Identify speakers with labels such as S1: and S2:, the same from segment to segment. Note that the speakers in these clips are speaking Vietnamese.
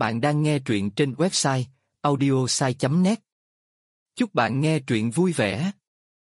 S1: Bạn đang nghe truyện trên website audiosai.net. Chúc bạn nghe truyện vui vẻ.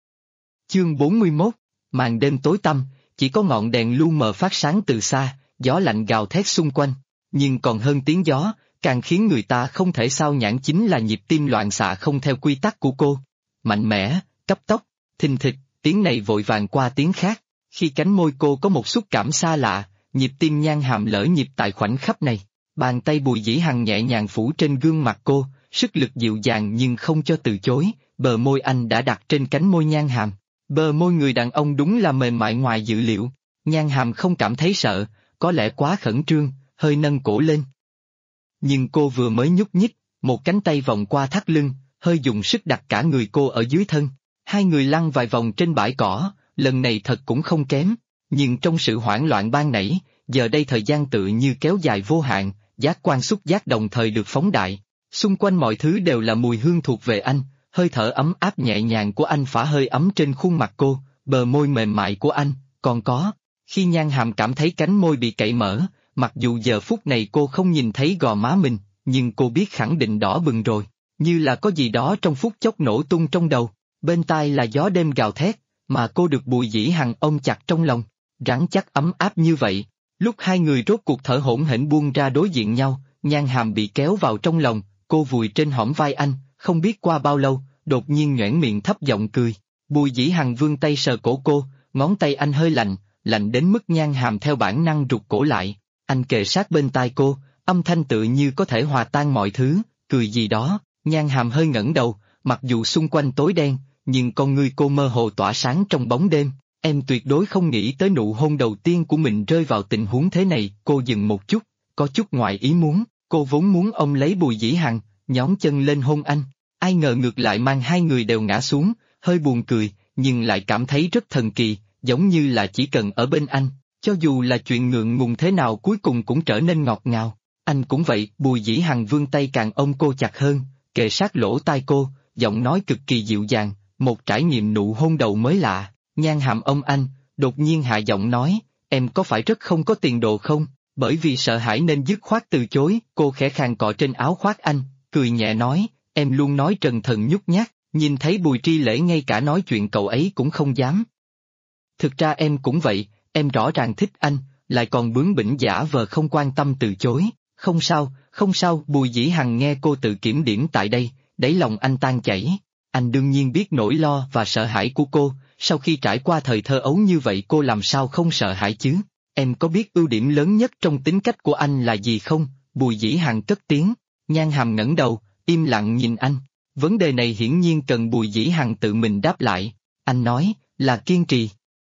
S1: Chương 41, màn đêm tối tăm, chỉ có ngọn đèn lu mờ phát sáng từ xa, gió lạnh gào thét xung quanh, nhưng còn hơn tiếng gió, càng khiến người ta không thể sao nhãn chính là nhịp tim loạn xạ không theo quy tắc của cô. Mạnh mẽ, cấp tốc, thình thịch, tiếng này vội vàng qua tiếng khác, khi cánh môi cô có một xúc cảm xa lạ, nhịp tim Nhan Hàm lỡ nhịp tại khoảnh khắc này. Bàn tay Bùi Dĩ Hằng nhẹ nhàng phủ trên gương mặt cô, sức lực dịu dàng nhưng không cho từ chối, bờ môi anh đã đặt trên cánh môi Nhan Hàm. Bờ môi người đàn ông đúng là mềm mại ngoài dự liệu. Nhan Hàm không cảm thấy sợ, có lẽ quá khẩn trương, hơi nâng cổ lên. Nhưng cô vừa mới nhúc nhích, một cánh tay vòng qua thắt lưng, hơi dùng sức đặt cả người cô ở dưới thân. Hai người lăn vài vòng trên bãi cỏ, lần này thật cũng không kém. Nhưng trong sự hoảng loạn ban nãy, giờ đây thời gian tự như kéo dài vô hạn, giác quan xúc giác đồng thời được phóng đại. Xung quanh mọi thứ đều là mùi hương thuộc về anh, hơi thở ấm áp nhẹ nhàng của anh phả hơi ấm trên khuôn mặt cô, bờ môi mềm mại của anh, còn có. Khi Nhan Hàm cảm thấy cánh môi bị cậy mở, mặc dù giờ phút này cô không nhìn thấy gò má mình, nhưng cô biết khẳng định đỏ bừng rồi, như là có gì đó trong phút chốc nổ tung trong đầu. Bên tai là gió đêm gào thét, mà cô được Bùi Dĩ Hằng ôm chặt trong lòng, rắn chắc ấm áp như vậy. Lúc hai người rốt cuộc thở hổn hển buông ra đối diện nhau, Nhan Hàm bị kéo vào trong lòng, cô vùi trên hõm vai anh, không biết qua bao lâu, đột nhiên nhoẻn miệng thấp giọng cười. Bùi Dĩ Hằng vươn tay sờ cổ cô, ngón tay anh hơi lạnh, lạnh đến mức Nhan Hàm theo bản năng rụt cổ lại. Anh kề sát bên tai cô, âm thanh tự như có thể hòa tan mọi thứ, cười gì đó. Nhan Hàm hơi ngẩng đầu, mặc dù xung quanh tối đen, nhưng con ngươi cô mơ hồ tỏa sáng trong bóng đêm. Em tuyệt đối không nghĩ tới nụ hôn đầu tiên của mình rơi vào tình huống thế này. Cô dừng một chút, có chút ngoài ý muốn, cô vốn muốn ôm lấy Bùi Dĩ Hằng, nhón chân lên hôn anh, ai ngờ ngược lại mang hai người đều ngã xuống, hơi buồn cười, nhưng lại cảm thấy rất thần kỳ, giống như là chỉ cần ở bên anh, cho dù là chuyện ngượng ngùng thế nào cuối cùng cũng trở nên ngọt ngào. Anh cũng vậy. Bùi Dĩ Hằng vươn tay càng ôm cô chặt hơn, kề sát lỗ tai cô, giọng nói cực kỳ dịu dàng, một trải nghiệm nụ hôn đầu mới lạ. Nhan Hàm ôm anh, đột nhiên hạ giọng nói, em có phải rất không có tiền đồ không? Bởi vì sợ hãi nên dứt khoát từ chối. Cô khẽ khàng cọ trên áo khoác anh, cười nhẹ nói, em luôn nói trần thần nhút nhát, nhìn thấy Bùi Tri Lễ ngay cả nói chuyện cậu ấy cũng không dám. Thực ra em cũng vậy, em rõ ràng thích anh, lại còn bướng bỉnh giả vờ không quan tâm từ chối. Không sao, không sao. Bùi Dĩ Hằng nghe cô tự kiểm điểm tại đây, đáy lòng anh tan chảy. Anh đương nhiên biết nỗi lo và sợ hãi của cô, sau khi trải qua thời thơ ấu như vậy cô làm sao không sợ hãi chứ? Em có biết ưu điểm lớn nhất trong tính cách của anh là gì không? Bùi Dĩ Hằng cất tiếng. Nhan Hàm ngẩng đầu, im lặng nhìn anh. Vấn đề này hiển nhiên cần Bùi Dĩ Hằng tự mình đáp lại. Anh nói, là kiên trì.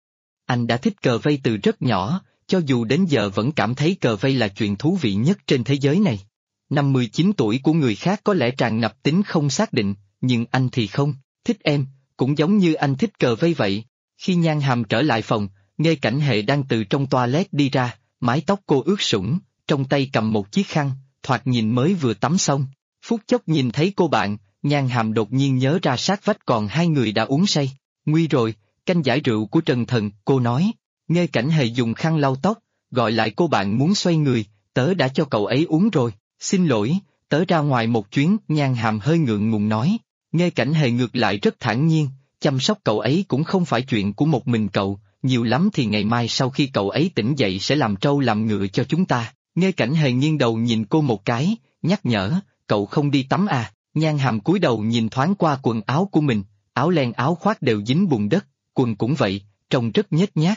S1: Anh đã thích cờ vây từ rất nhỏ, cho dù đến giờ vẫn cảm thấy cờ vây là chuyện thú vị nhất trên thế giới này. Năm 19 tuổi của người khác có lẽ tràn ngập tính không xác định, nhưng anh thì không, thích em, cũng giống như anh thích cờ vây vậy. Khi Nhan Hàm trở lại phòng, Nghê Cảnh Hệ đang từ trong toilet đi ra, mái tóc cô ướt sũng, trong tay cầm một chiếc khăn, thoạt nhìn mới vừa tắm xong. Phút chốc nhìn thấy cô bạn, Nhan Hàm đột nhiên nhớ ra sát vách còn hai người đã uống say. Nguy rồi, canh giải rượu của Trần Thần, cô nói. Nghê Cảnh Hệ dùng khăn lau tóc, gọi lại cô bạn muốn xoay người, tớ đã cho cậu ấy uống rồi, xin lỗi, tớ ra ngoài một chuyến. Nhan Hàm hơi ngượng ngùng nói. Nghê Cảnh Hệ ngược lại rất thản nhiên, chăm sóc cậu ấy cũng không phải chuyện của một mình cậu, nhiều lắm thì ngày mai sau khi cậu ấy tỉnh dậy sẽ làm trâu làm ngựa cho chúng ta. Nghê Cảnh Hệ nghiêng đầu nhìn cô một cái, nhắc nhở, cậu không đi tắm à? Nhan Hàm cúi đầu nhìn thoáng qua quần áo của mình, áo len áo khoác đều dính bùn đất, quần cũng vậy, trông rất nhếch nhác.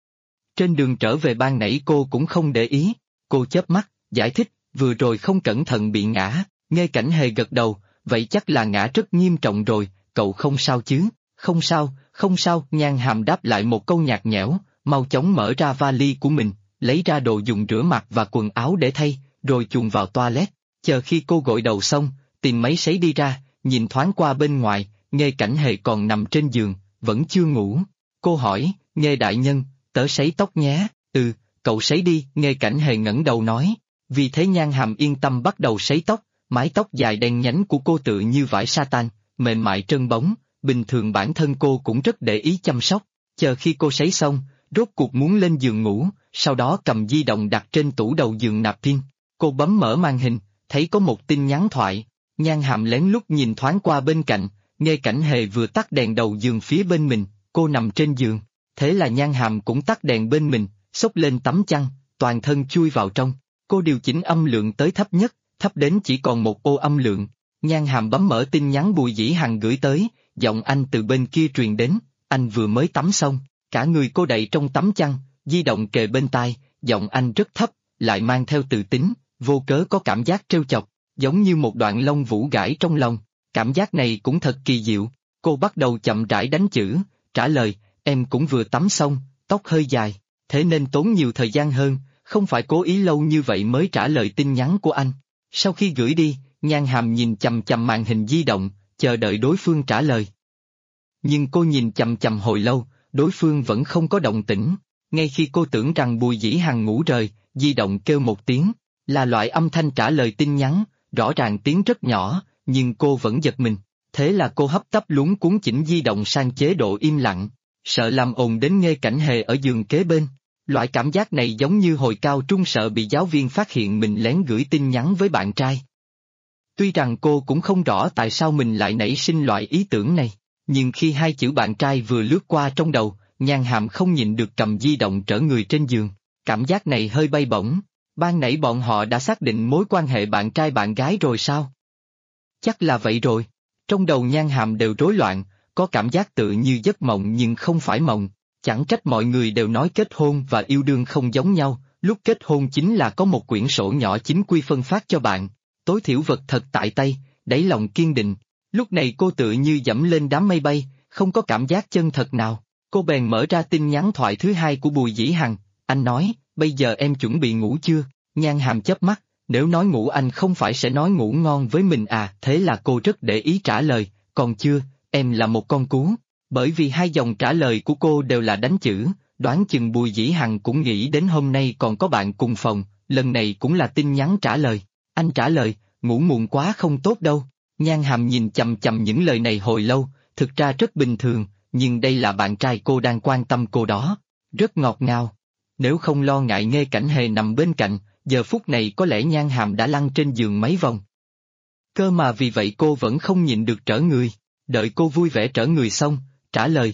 S1: Trên đường trở về ban nãy cô cũng không để ý, cô chớp mắt, giải thích, vừa rồi không cẩn thận bị ngã. Nghê Cảnh Hệ gật đầu, vậy chắc là ngã rất nghiêm trọng rồi, cậu không sao chứ? Không sao, không sao. Nhan Hàm đáp lại một câu nhạt nhẽo, mau chóng mở ra vali của mình, lấy ra đồ dùng rửa mặt và quần áo để thay, rồi chuồn vào toilet. Chờ khi cô gội đầu xong, tìm máy sấy đi ra, nhìn thoáng qua bên ngoài, Nghê Cảnh Hệ còn nằm trên giường, vẫn chưa ngủ. Cô hỏi, Nghê đại nhân, tớ sấy tóc nhé. Ừ, cậu sấy đi. Nghê Cảnh Hệ ngẩng đầu nói. Vì thế Nhan Hàm yên tâm bắt đầu sấy tóc, mái tóc dài đen nhánh của cô tự như vải sa-tan, mềm mại trơn bóng, bình thường bản thân cô cũng rất để ý chăm sóc. Chờ khi cô sấy xong, rốt cuộc muốn lên giường ngủ, sau đó cầm di động đặt trên tủ đầu giường nạp pin. Cô bấm mở màn hình, thấy có một tin nhắn thoại. Nhan Hàm lén lút nhìn thoáng qua bên cạnh, Nghê Cảnh Hề vừa tắt đèn đầu giường phía bên mình, cô nằm trên giường. Thế là Nhan Hàm cũng tắt đèn bên mình, xốc lên tấm chăn, toàn thân chui vào trong. Cô điều chỉnh âm lượng tới thấp nhất, thấp đến chỉ còn một ô âm lượng. Nhan Hàm bấm mở tin nhắn Bùi Dĩ Hằng gửi tới, giọng anh từ bên kia truyền đến, anh vừa mới tắm xong, cả người cô đậy trong tấm chăn, di động kề bên tai, giọng anh rất thấp, lại mang theo tự tính, vô cớ có cảm giác trêu chọc, giống như một đoạn lông vũ gãi trong lòng. Cảm giác này cũng thật kỳ diệu. Cô bắt đầu chậm rãi đánh chữ, trả lời, em cũng vừa tắm xong, tóc hơi dài, thế nên tốn nhiều thời gian hơn, không phải cố ý lâu như vậy mới trả lời tin nhắn của anh. Sau khi gửi đi, Nhan Hàm nhìn chằm chằm màn hình di động, chờ đợi đối phương trả lời. Nhưng cô nhìn chằm chằm hồi lâu, đối phương vẫn không có động tĩnh. Ngay khi cô tưởng rằng Bùi Dĩ Hằng ngủ rời, di động kêu một tiếng, là loại âm thanh trả lời tin nhắn, rõ ràng tiếng rất nhỏ, nhưng cô vẫn giật mình. Thế là cô hấp tấp luống cuống chỉnh di động sang chế độ im lặng, sợ làm ồn đến Nghê Cảnh Hề ở giường kế bên. Loại cảm giác này giống như hồi cao trung sợ bị giáo viên phát hiện mình lén gửi tin nhắn với bạn trai. Tuy rằng cô cũng không rõ tại sao mình lại nảy sinh loại ý tưởng này, nhưng khi hai chữ bạn trai vừa lướt qua trong đầu, Nhan Hàm không nhịn được cầm di động trở người trên giường. Cảm giác này hơi bay bổng. Ban nãy bọn họ đã xác định mối quan hệ bạn trai bạn gái rồi sao? Chắc là vậy rồi. Trong đầu Nhan Hàm đều rối loạn, có cảm giác tự như giấc mộng nhưng không phải mộng. Chẳng trách mọi người đều nói kết hôn và yêu đương không giống nhau, lúc kết hôn chính là có một quyển sổ nhỏ chính quy phân phát cho bạn. Tối thiểu vật thật tại tay, đáy lòng kiên định. Lúc này cô tự như dẫm lên đám mây bay, không có cảm giác chân thật nào. Cô bèn mở ra tin nhắn thoại thứ hai của Bùi Dĩ Hằng, anh nói, bây giờ em chuẩn bị ngủ chưa? Nhan Hàm chớp mắt, nếu nói ngủ anh không phải sẽ nói ngủ ngon với mình à? Thế là cô rất để ý trả lời, còn chưa, em là một con cú. Bởi vì hai dòng trả lời của cô đều là đánh chữ, đoán chừng Bùi Dĩ Hằng cũng nghĩ đến hôm nay còn có bạn cùng phòng, lần này cũng là tin nhắn trả lời. Anh trả lời, ngủ muộn quá không tốt đâu. Nhan Hàm nhìn chằm chằm những lời này hồi lâu, thực ra rất bình thường, nhưng đây là bạn trai cô đang quan tâm cô đó. Rất ngọt ngào. Nếu không lo ngại Nghê Cảnh Hề nằm bên cạnh, giờ phút này có lẽ Nhan Hàm đã lăn trên giường mấy vòng. Cơ mà vì vậy cô vẫn không nhịn được trở người. Đợi cô vui vẻ trở người xong, trả lời,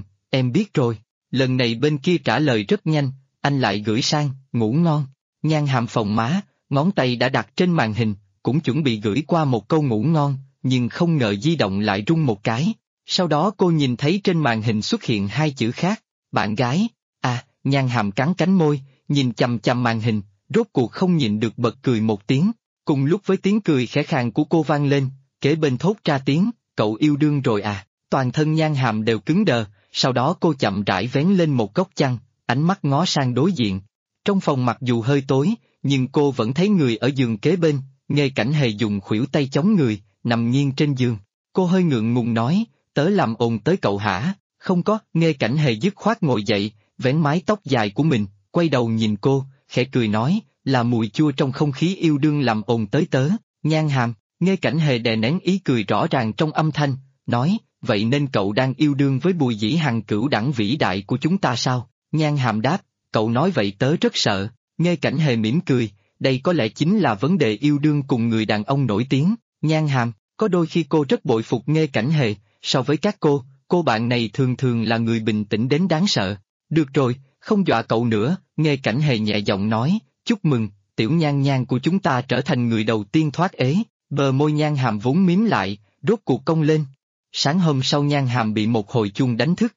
S1: em biết rồi. Lần này bên kia trả lời rất nhanh, anh lại gửi sang, ngủ ngon. Nhan Hàm phồng má, ngón tay đã đặt trên màn hình, cũng chuẩn bị gửi qua một câu ngủ ngon, nhưng không ngờ di động lại rung một cái. Sau đó cô nhìn thấy trên màn hình xuất hiện hai chữ khác, bạn gái. À, Nhan Hàm cắn cánh môi, nhìn chằm chằm màn hình, rốt cuộc không nhịn được bật cười một tiếng. Cùng lúc với tiếng cười khẽ khàng của cô vang lên, kế bên thốt ra tiếng, cậu yêu đương rồi à? Toàn thân Nhan Hàm đều cứng đờ, sau đó cô chậm rãi vén lên một góc chăn, ánh mắt ngó sang đối diện. Trong phòng mặc dù hơi tối, nhưng cô vẫn thấy người ở giường kế bên, Nghê Cảnh Hề dùng khuỷu tay chống người, nằm nghiêng trên giường. Cô hơi ngượng ngùng nói, tớ làm ồn tới cậu hả? Không có, Nghê Cảnh Hề dứt khoát ngồi dậy, vén mái tóc dài của mình, quay đầu nhìn cô, khẽ cười nói, là mùi chua trong không khí yêu đương làm ồn tới tớ. Nhan Hàm, Nghê Cảnh Hề đè nén ý cười rõ ràng trong âm thanh, nói, vậy nên cậu đang yêu đương với Bùi Dĩ Hằng cửu đẳng vĩ đại của chúng ta sao? Nhan Hàm đáp, cậu nói vậy tớ rất sợ. Nghê Cảnh Hề mỉm cười, đây có lẽ chính là vấn đề yêu đương cùng người đàn ông nổi tiếng. Nhan Hàm, có đôi khi cô rất bội phục Nghê Cảnh Hề, so với các cô bạn này thường thường là người bình tĩnh đến đáng sợ. Được rồi, không dọa cậu nữa, Nghê Cảnh Hề nhẹ giọng nói, chúc mừng, tiểu Nhan Nhan của chúng ta trở thành người đầu tiên thoát ế. Bờ môi Nhan Hàm vốn mím lại, rốt cuộc cong lên. Sáng hôm sau Nhan Hàm bị một hồi chuông đánh thức.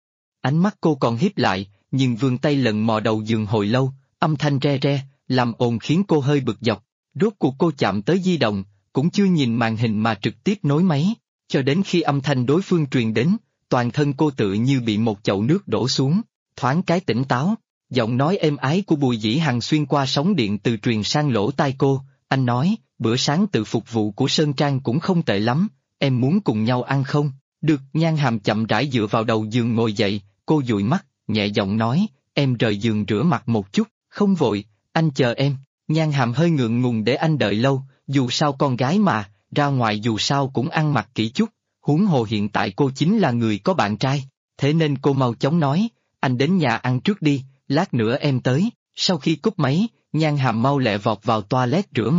S1: Ánh mắt cô còn híp lại, nhưng vươn tay lần mò đầu giường hồi lâu, âm thanh re re, làm ồn khiến cô hơi bực dọc. Rốt cuộc cô chạm tới di động, cũng chưa nhìn màn hình mà trực tiếp nối máy, cho đến khi âm thanh đối phương truyền đến, toàn thân cô tự như bị một chậu nước đổ xuống, thoáng cái tỉnh táo. Giọng nói êm ái của Bùi Dĩ Hằng xuyên qua sóng điện từ truyền sang lỗ tai cô, anh nói, bữa sáng tự phục vụ của Sơn Trang cũng không tệ lắm, em muốn cùng nhau ăn không? Được. Nhan Hàm chậm rãi dựa vào đầu giường ngồi dậy, cô dụi mắt, nhẹ giọng nói, em rời giường rửa mặt một chút, không vội, anh chờ em. Nhan Hàm hơi ngượng ngùng để anh đợi lâu, dù sao con gái mà, ra ngoài dù sao cũng ăn mặc kỹ chút, huống hồ hiện tại cô chính là người có bạn trai, thế nên cô mau chóng nói, anh đến nhà ăn trước đi, lát nữa em tới. Sau khi cúp máy, Nhan Hàm mau lẹ vọt vào toilet rửa mặt,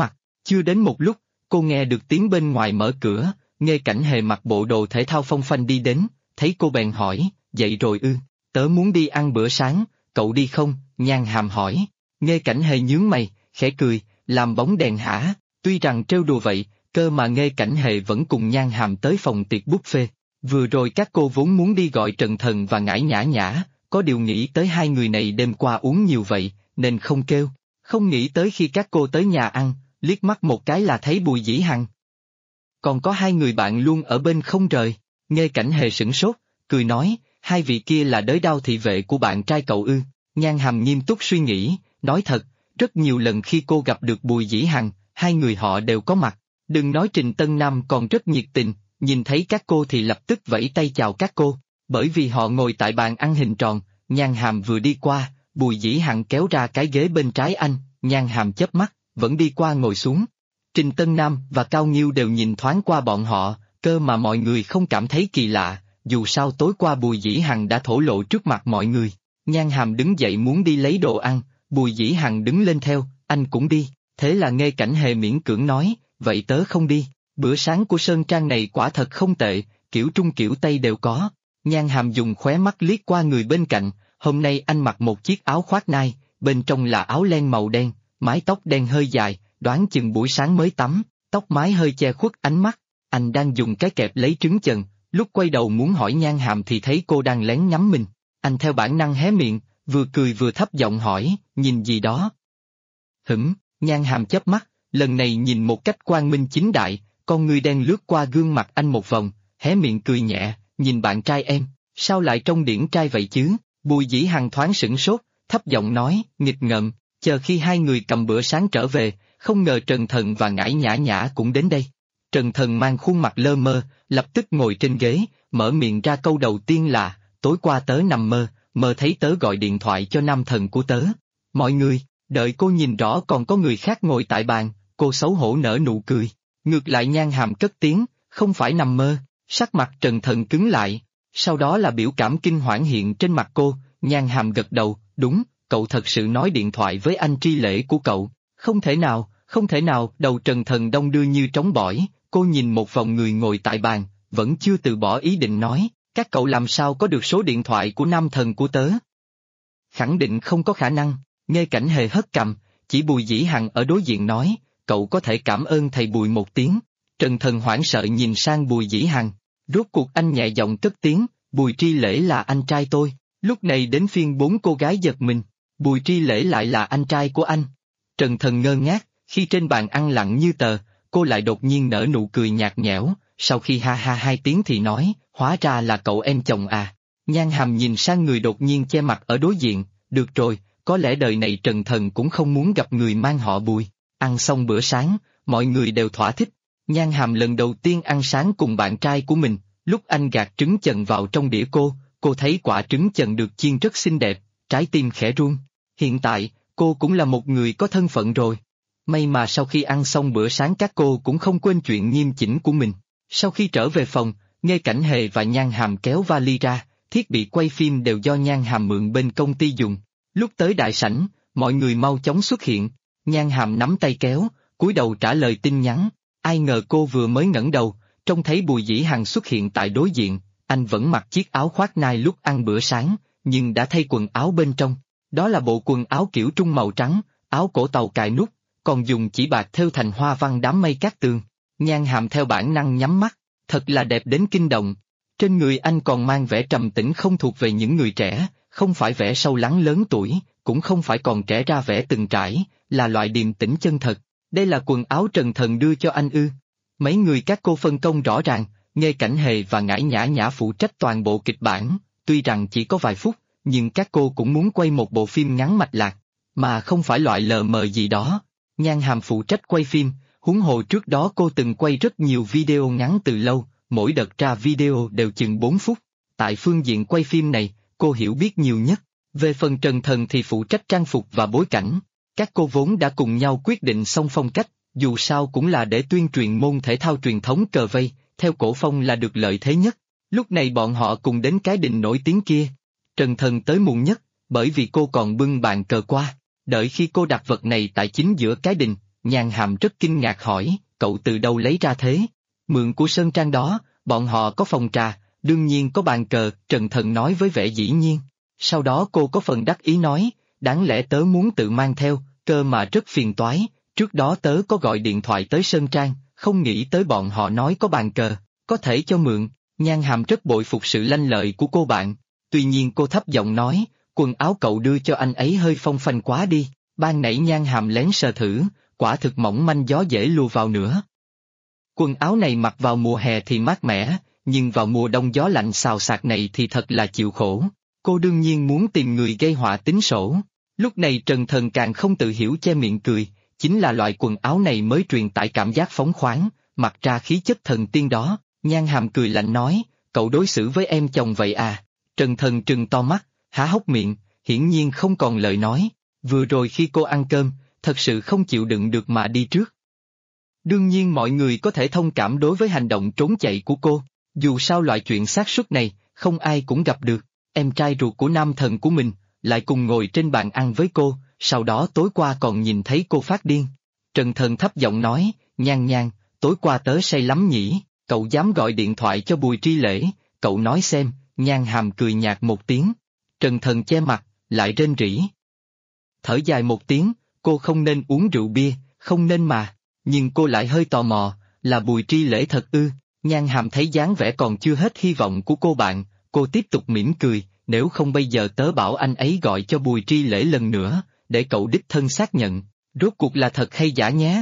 S1: Chưa đến một lúc, cô nghe được tiếng bên ngoài mở cửa, Nghê Cảnh Hề mặc bộ đồ thể thao phong phanh đi đến, thấy cô bèn hỏi, dậy rồi ư, tớ muốn đi ăn bữa sáng, cậu đi không? Nhan Hàm hỏi. Nghê Cảnh Hề nhướng mày, khẽ cười, làm bóng đèn hả? Tuy rằng trêu đùa vậy, cơ mà Nghê Cảnh Hề vẫn cùng Nhan Hàm tới phòng tiệc buffet. Vừa rồi các cô vốn muốn đi gọi Trần Thần và Ngải Nhã Nhã, có điều nghĩ tới hai người này đêm qua uống nhiều vậy, nên không kêu. Không nghĩ tới khi các cô tới nhà ăn, liếc mắt một cái là thấy Bùi Dĩ Hằng. Còn có hai người bạn luôn ở bên không rời. Nghê Cảnh Hề sửng sốt, cười nói, hai vị kia là đới đao thị vệ của bạn trai cậu ư? Nhan Hàm nghiêm túc suy nghĩ, nói thật, rất nhiều lần khi cô gặp được Bùi Dĩ Hằng, hai người họ đều có mặt. Đừng nói Trình Tân Nam còn rất nhiệt tình, nhìn thấy các cô thì lập tức vẫy tay chào các cô. Bởi vì họ ngồi tại bàn ăn hình tròn, Nhan Hàm vừa đi qua, Bùi Dĩ Hằng kéo ra cái ghế bên trái anh, Nhan Hàm chớp mắt, vẫn đi qua ngồi xuống. Trình Tân Nam và Cao Nghiêu đều nhìn thoáng qua bọn họ, cơ mà mọi người không cảm thấy kỳ lạ, dù sao tối qua Bùi Dĩ Hằng đã thổ lộ trước mặt mọi người. Nhan Hàm đứng dậy muốn đi lấy đồ ăn, Bùi Dĩ Hằng đứng lên theo, anh cũng đi, thế là Nghê Cảnh Hề miễn cưỡng nói, vậy tớ không đi, bữa sáng của Sơn Trang này quả thật không tệ, kiểu Trung kiểu Tây đều có. Nhan Hàm dùng khóe mắt liếc qua người bên cạnh, hôm nay anh mặc một chiếc áo khoác nai, bên trong là áo len màu đen, mái tóc đen hơi dài, đoán chừng buổi sáng mới tắm, tóc mái hơi che khuất ánh mắt, anh đang dùng cái kẹp lấy trứng chần, lúc quay đầu muốn hỏi Nhan Hàm thì thấy cô đang lén ngắm mình, anh theo bản năng hé miệng, vừa cười vừa thấp giọng hỏi, nhìn gì đó? Nhan Hàm chớp mắt, lần này nhìn một cách quang minh chính đại, con ngươi đen lướt qua gương mặt anh một vòng, hé miệng cười nhẹ, nhìn bạn trai em, sao lại trông điển trai vậy chứ? Bùi Dĩ Hằng thoáng sửng sốt, thấp giọng nói, nghịch ngợm, chờ khi hai người cầm bữa sáng trở về, không ngờ Trần Thần và Ngải Nhã Nhã cũng đến đây. Trần Thần mang khuôn mặt lơ mơ, lập tức ngồi trên ghế, mở miệng ra câu đầu tiên là, tối qua tớ nằm mơ, mơ thấy tớ gọi điện thoại cho nam thần của tớ. Mọi người, đợi cô nhìn rõ còn có người khác ngồi tại bàn, cô xấu hổ nở nụ cười. Ngược lại Nhan Hàm cất tiếng, không phải nằm mơ, sắc mặt Trần Thần cứng lại, sau đó là biểu cảm kinh hoảng hiện trên mặt cô, Nhan Hàm gật đầu, đúng, cậu thật sự nói điện thoại với anh tri lễ của cậu, không thể nào, không thể nào, đầu Trần Thần đông đưa như trống bỏi, cô nhìn một vòng người ngồi tại bàn, vẫn chưa từ bỏ ý định nói, các cậu làm sao có được số điện thoại của nam thần của tớ? Khẳng định không có khả năng, Nghê Cảnh Hề hất cằm, chỉ Bùi Dĩ Hằng ở đối diện nói, cậu có thể cảm ơn thầy Bùi một tiếng. Trần Thần hoảng sợ nhìn sang Bùi Dĩ Hằng, rốt cuộc anh nhẹ giọng cất tiếng, Bùi Tri Lễ là anh trai tôi. Lúc này đến phiên bốn cô gái giật mình, Bùi Tri Lễ lại là anh trai của anh. Trần Thần ngơ ngác, khi trên bàn ăn lặng như tờ, cô lại đột nhiên nở nụ cười nhạt nhẽo, sau khi ha ha hai tiếng thì nói, hóa ra là cậu em chồng à. Nhan Hàm nhìn sang người đột nhiên che mặt ở đối diện, được rồi, có lẽ đời này Trần Thần cũng không muốn gặp người mang họ Bùi. Ăn xong bữa sáng, mọi người đều thỏa thích. Nhan Hàm lần đầu tiên ăn sáng cùng bạn trai của mình, lúc anh gạt trứng chần vào trong đĩa cô thấy quả trứng chần được chiên rất xinh đẹp, trái tim khẽ run. Hiện tại, cô cũng là một người có thân phận rồi. May mà sau khi ăn xong bữa sáng các cô cũng không quên chuyện nghiêm chỉnh của mình. Sau khi trở về phòng, Nghê Cảnh Hề và Nhan Hàm kéo vali ra, thiết bị quay phim đều do Nhan Hàm mượn bên công ty dùng. Lúc tới đại sảnh, mọi người mau chóng xuất hiện. Nhan Hàm nắm tay kéo, cúi đầu trả lời tin nhắn. Ai ngờ cô vừa mới ngẩng đầu, trông thấy Bùi Dĩ Hằng xuất hiện tại đối diện, anh vẫn mặc chiếc áo khoác nai lúc ăn bữa sáng, nhưng đã thay quần áo bên trong. Đó là bộ quần áo kiểu trung màu trắng, áo cổ tàu cài nút, còn dùng chỉ bạc thêu thành hoa văn đám mây cát tường. Nhan Hàm theo bản năng nhắm mắt, thật là đẹp đến kinh động. Trên người anh còn mang vẻ trầm tĩnh không thuộc về những người trẻ, không phải vẻ sâu lắng lớn tuổi, cũng không phải còn trẻ ra vẻ từng trải, là loại điềm tĩnh chân thật. Đây là quần áo Trần Thần đưa cho anh ư? Mấy người các cô phân công rõ ràng, Nghê Cảnh Hề và Ngải Nhã Nhã phụ trách toàn bộ kịch bản, tuy rằng chỉ có vài phút, nhưng các cô cũng muốn quay một bộ phim ngắn mạch lạc, mà không phải loại lờ mờ gì đó. Nhan Hàm phụ trách quay phim, huống hồ trước đó cô từng quay rất nhiều video ngắn từ lâu, mỗi đợt ra video đều chừng 4 phút. Tại phương diện quay phim này, cô hiểu biết nhiều nhất. Về phần Trần Thần thì phụ trách trang phục và bối cảnh. Các cô vốn đã cùng nhau quyết định xong phong cách, dù sao cũng là để tuyên truyền môn thể thao truyền thống cờ vây, theo cổ phong là được lợi thế nhất. Lúc này bọn họ cùng đến cái đình nổi tiếng kia. Trần Thần tới muộn nhất, bởi vì cô còn bưng bàn cờ qua. Đợi khi cô đặt vật này tại chính giữa cái đình, Nhan Hàm rất kinh ngạc hỏi, cậu từ đâu lấy ra thế? Mượn của Sơn Trang đó, bọn họ có phòng trà, đương nhiên có bàn cờ, Trần Thần nói với vẻ dĩ nhiên. Sau đó cô có phần đắc ý nói, đáng lẽ tớ muốn tự mang theo, cơ mà rất phiền toái, trước đó tớ có gọi điện thoại tới Sơn Trang, không nghĩ tới bọn họ nói có bàn cờ, có thể cho mượn. Nhan Hàm rất bội phục sự lanh lợi của cô bạn, tuy nhiên cô thấp giọng nói, quần áo cậu đưa cho anh ấy hơi phong phanh quá đi. Ban nãy Nhan Hàm lén sờ thử, quả thực mỏng manh gió dễ lùa vào nữa. Quần áo này mặc vào mùa hè thì mát mẻ, nhưng vào mùa đông gió lạnh xào xạc này thì thật là chịu khổ. Cô đương nhiên muốn tìm người gây họa tính sổ. Lúc này Trần Thần càng không tự hiểu che miệng cười, chính là loại quần áo này mới truyền tải cảm giác phóng khoáng, mặc ra khí chất thần tiên đó. Nhan Hàm cười lạnh nói, cậu đối xử với em chồng vậy à? Trần Thần trừng to mắt, há hốc miệng, hiển nhiên không còn lời nói. Vừa rồi khi cô ăn cơm, thật sự không chịu đựng được mà đi trước. Đương nhiên mọi người có thể thông cảm đối với hành động trốn chạy của cô, dù sao loại chuyện xác suất này, không ai cũng gặp được. Em trai ruột của nam thần của mình, lại cùng ngồi trên bàn ăn với cô, sau đó tối qua còn nhìn thấy cô phát điên. Trần Thần thấp giọng nói, Nhan Nhan, tối qua tớ say lắm nhỉ, cậu dám gọi điện thoại cho Bùi Tri Lễ, cậu nói xem. Nhan Hàm cười nhạt một tiếng. Trần Thần che mặt, lại rên rỉ. Thở dài một tiếng, cô không nên uống rượu bia, không nên mà, nhưng cô lại hơi tò mò, là Bùi Tri Lễ thật ư? Nhan Hàm thấy dáng vẻ còn chưa hết hy vọng của cô bạn, cô tiếp tục mỉm cười, nếu không bây giờ tớ bảo anh ấy gọi cho Bùi Tri Lễ lần nữa, để cậu đích thân xác nhận, rốt cuộc là thật hay giả nhé,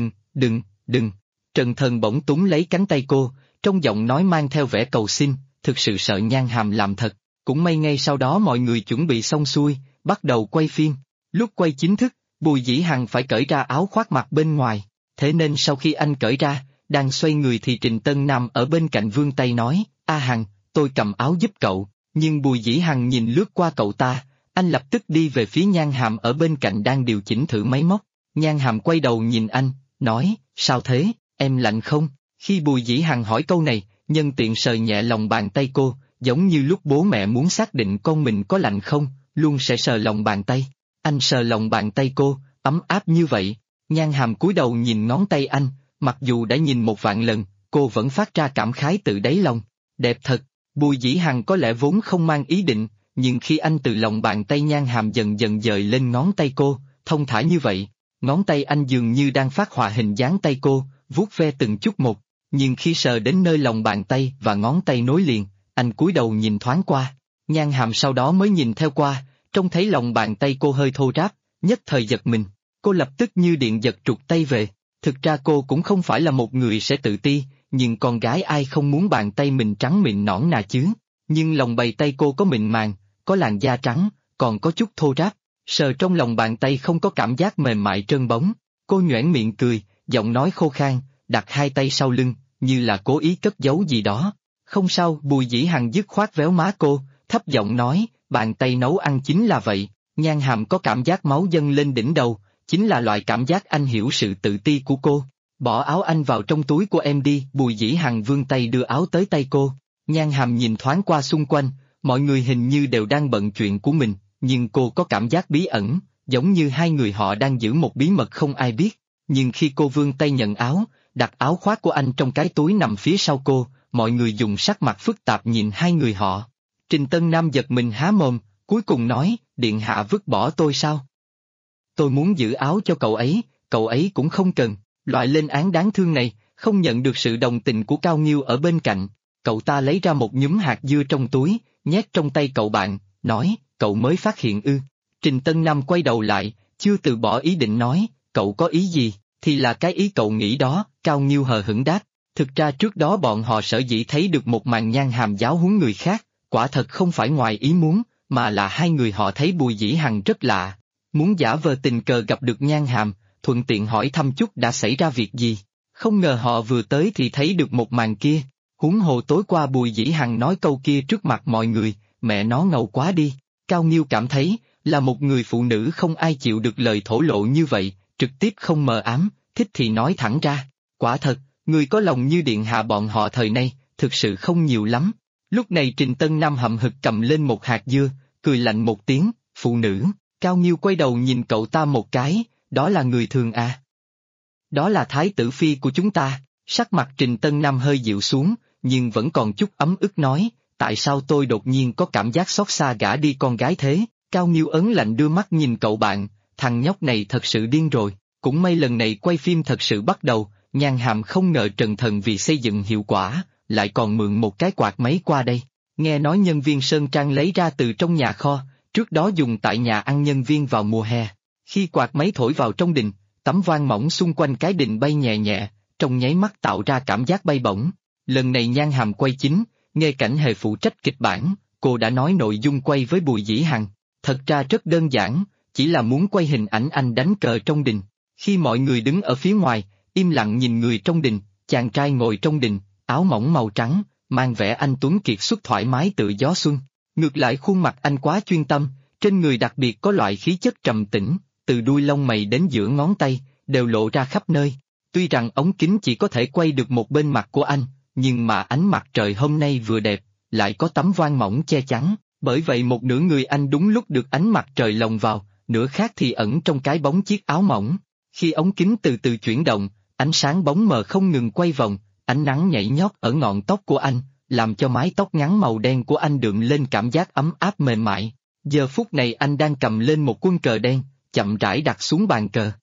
S1: đừng. Trần Thần bỗng túm lấy cánh tay cô, trong giọng nói mang theo vẻ cầu xin, thực sự sợ Nhan Hàm làm thật. Cũng may ngay sau đó mọi người chuẩn bị xong xuôi, bắt đầu quay phim. Lúc quay chính thức, Bùi Dĩ Hằng phải cởi ra áo khoác mặc bên ngoài, thế nên sau khi anh cởi ra, đang xoay người thì Trình Tân Nam ở bên cạnh vươn tay nói, A Hằng, tôi cầm áo giúp cậu, nhưng Bùi Dĩ Hằng nhìn lướt qua cậu ta, anh lập tức đi về phía Nhan Hàm ở bên cạnh đang điều chỉnh thử máy móc. Nhan Hàm quay đầu nhìn anh, nói, sao thế, em lạnh không? Khi Bùi Dĩ Hằng hỏi câu này, nhân tiện sờ nhẹ lòng bàn tay cô, giống như lúc bố mẹ muốn xác định con mình có lạnh không, luôn sẽ sờ lòng bàn tay. Anh sờ lòng bàn tay cô, ấm áp như vậy. Nhan Hàm cúi đầu nhìn ngón tay anh, mặc dù đã nhìn 1.000 lần, cô vẫn phát ra cảm khái tự đáy lòng. Đẹp thật. Bùi Dĩ Hằng có lẽ vốn không mang ý định, nhưng khi anh từ lòng bàn tay Nhan Hàm dần dần dời lên ngón tay cô, thông thả như vậy, ngón tay anh dường như đang phát họa hình dáng tay cô, vuốt ve từng chút một, nhưng khi sờ đến nơi lòng bàn tay và ngón tay nối liền, anh cúi đầu nhìn thoáng qua. Nhan Hàm sau đó mới nhìn theo qua, trông thấy lòng bàn tay cô hơi thô ráp, nhất thời giật mình, cô lập tức như điện giật trục tay về. Thực ra cô cũng không phải là một người sẽ tự ti, nhưng con gái ai không muốn bàn tay mình trắng mịn nõn nà chứ. Nhưng lòng bàn tay cô có mịn màng, có làn da trắng, còn có chút thô ráp, sờ trong lòng bàn tay không có cảm giác mềm mại trơn bóng. Cô nhoẻn miệng cười, giọng nói khô khan, đặt hai tay sau lưng, như là cố ý cất giấu gì đó. Không sao, Bùi Dĩ Hằng dứt khoát véo má cô, thấp giọng nói, bàn tay nấu ăn chính là vậy. Nhan Hàm có cảm giác máu dâng lên đỉnh đầu, chính là loại cảm giác anh hiểu sự tự ti của cô. Bỏ áo anh vào trong túi của em đi. Bùi Dĩ Hằng vươn tay đưa áo tới tay cô. Nhan Hàm nhìn thoáng qua xung quanh, mọi người hình như đều đang bận chuyện của mình, nhưng cô có cảm giác bí ẩn, giống như hai người họ đang giữ một bí mật không ai biết. Nhưng khi cô vươn tay nhận áo, đặt áo khoác của anh trong cái túi nằm phía sau cô, mọi người dùng sắc mặt phức tạp nhìn hai người họ. Trình Tân Nam giật mình há mồm, cuối cùng nói, điện hạ vứt bỏ tôi sao? Tôi muốn giữ áo cho cậu ấy cũng không cần. Loại lên án đáng thương này, không nhận được sự đồng tình của Cao Nghiêu ở bên cạnh. Cậu ta lấy ra một nhúm hạt dưa trong túi, nhét trong tay cậu bạn, nói, cậu mới phát hiện ư? Trình Tân Nam quay đầu lại, chưa từ bỏ ý định nói, cậu có ý gì, thì là cái ý cậu nghĩ đó. Cao Nghiêu hờ hững đáp, thực ra trước đó bọn họ sở dĩ thấy được một màn Nhan Hàm giáo huấn người khác, quả thật không phải ngoài ý muốn, mà là hai người họ thấy Bùi Dĩ Hằng rất lạ, muốn giả vờ tình cờ gặp được Nhan Hàm, thuận tiện hỏi thăm chút đã xảy ra việc gì. Không ngờ họ vừa tới thì thấy được một màn kia. Huống hồ tối qua Bùi Dĩ Hằng nói câu kia trước mặt mọi người, mẹ nó ngầu quá đi. Cao Nghiêu cảm thấy, là một người phụ nữ không ai chịu được lời thổ lộ như vậy, trực tiếp không mờ ám, thích thì nói thẳng ra. Quả thật, người có lòng như điện hạ bọn họ thời nay, thực sự không nhiều lắm. Lúc này Trình Tân Nam hậm hực cầm lên một hạt dưa, cười lạnh một tiếng, phụ nữ. Cao Nghiêu quay đầu nhìn cậu ta một cái, đó là người thường à? Đó là thái tử phi của chúng ta. Sắc mặt Trình Tân Nam hơi dịu xuống, nhưng vẫn còn chút ấm ức nói, tại sao tôi đột nhiên có cảm giác xót xa gả đi con gái thế? Cao Nghiêu ấn lạnh đưa mắt nhìn cậu bạn, thằng nhóc này thật sự điên rồi. Cũng may lần này quay phim thật sự bắt đầu, Nhan Hàm không ngờ Trần Thần vì xây dựng hiệu quả, lại còn mượn một cái quạt máy qua đây. Nghe nói nhân viên Sơn Trang lấy ra từ trong nhà kho, trước đó dùng tại nhà ăn nhân viên vào mùa hè. Khi quạt máy thổi vào trong đình, tấm voan mỏng xung quanh cái đình bay nhẹ nhẹ, trong nháy mắt tạo ra cảm giác bay bổng. Lần này Nhan Hàm quay chính, Nghê Cảnh Hề phụ trách kịch bản, cô đã nói nội dung quay với Bùi Dĩ Hằng. Thật ra rất đơn giản, chỉ là muốn quay hình ảnh anh đánh cờ trong đình. Khi mọi người đứng ở phía ngoài, im lặng nhìn người trong đình, chàng trai ngồi trong đình, áo mỏng màu trắng, mang vẻ anh tuấn kiệt xuất thoải mái tự gió xuân. Ngược lại khuôn mặt anh quá chuyên tâm, trên người đặc biệt có loại khí chất trầm tĩnh, từ đuôi lông mày đến giữa ngón tay, đều lộ ra khắp nơi. Tuy rằng ống kính chỉ có thể quay được một bên mặt của anh, nhưng mà ánh mặt trời hôm nay vừa đẹp, lại có tấm voan mỏng che chắn, bởi vậy một nửa người anh đúng lúc được ánh mặt trời lồng vào, nửa khác thì ẩn trong cái bóng chiếc áo mỏng. Khi ống kính từ từ chuyển động, ánh sáng bóng mờ không ngừng quay vòng, ánh nắng nhảy nhót ở ngọn tóc của anh, làm cho mái tóc ngắn màu đen của anh đượm lên cảm giác ấm áp mềm mại. Giờ phút này anh đang cầm lên một quân cờ đen, chậm rãi đặt xuống bàn cờ.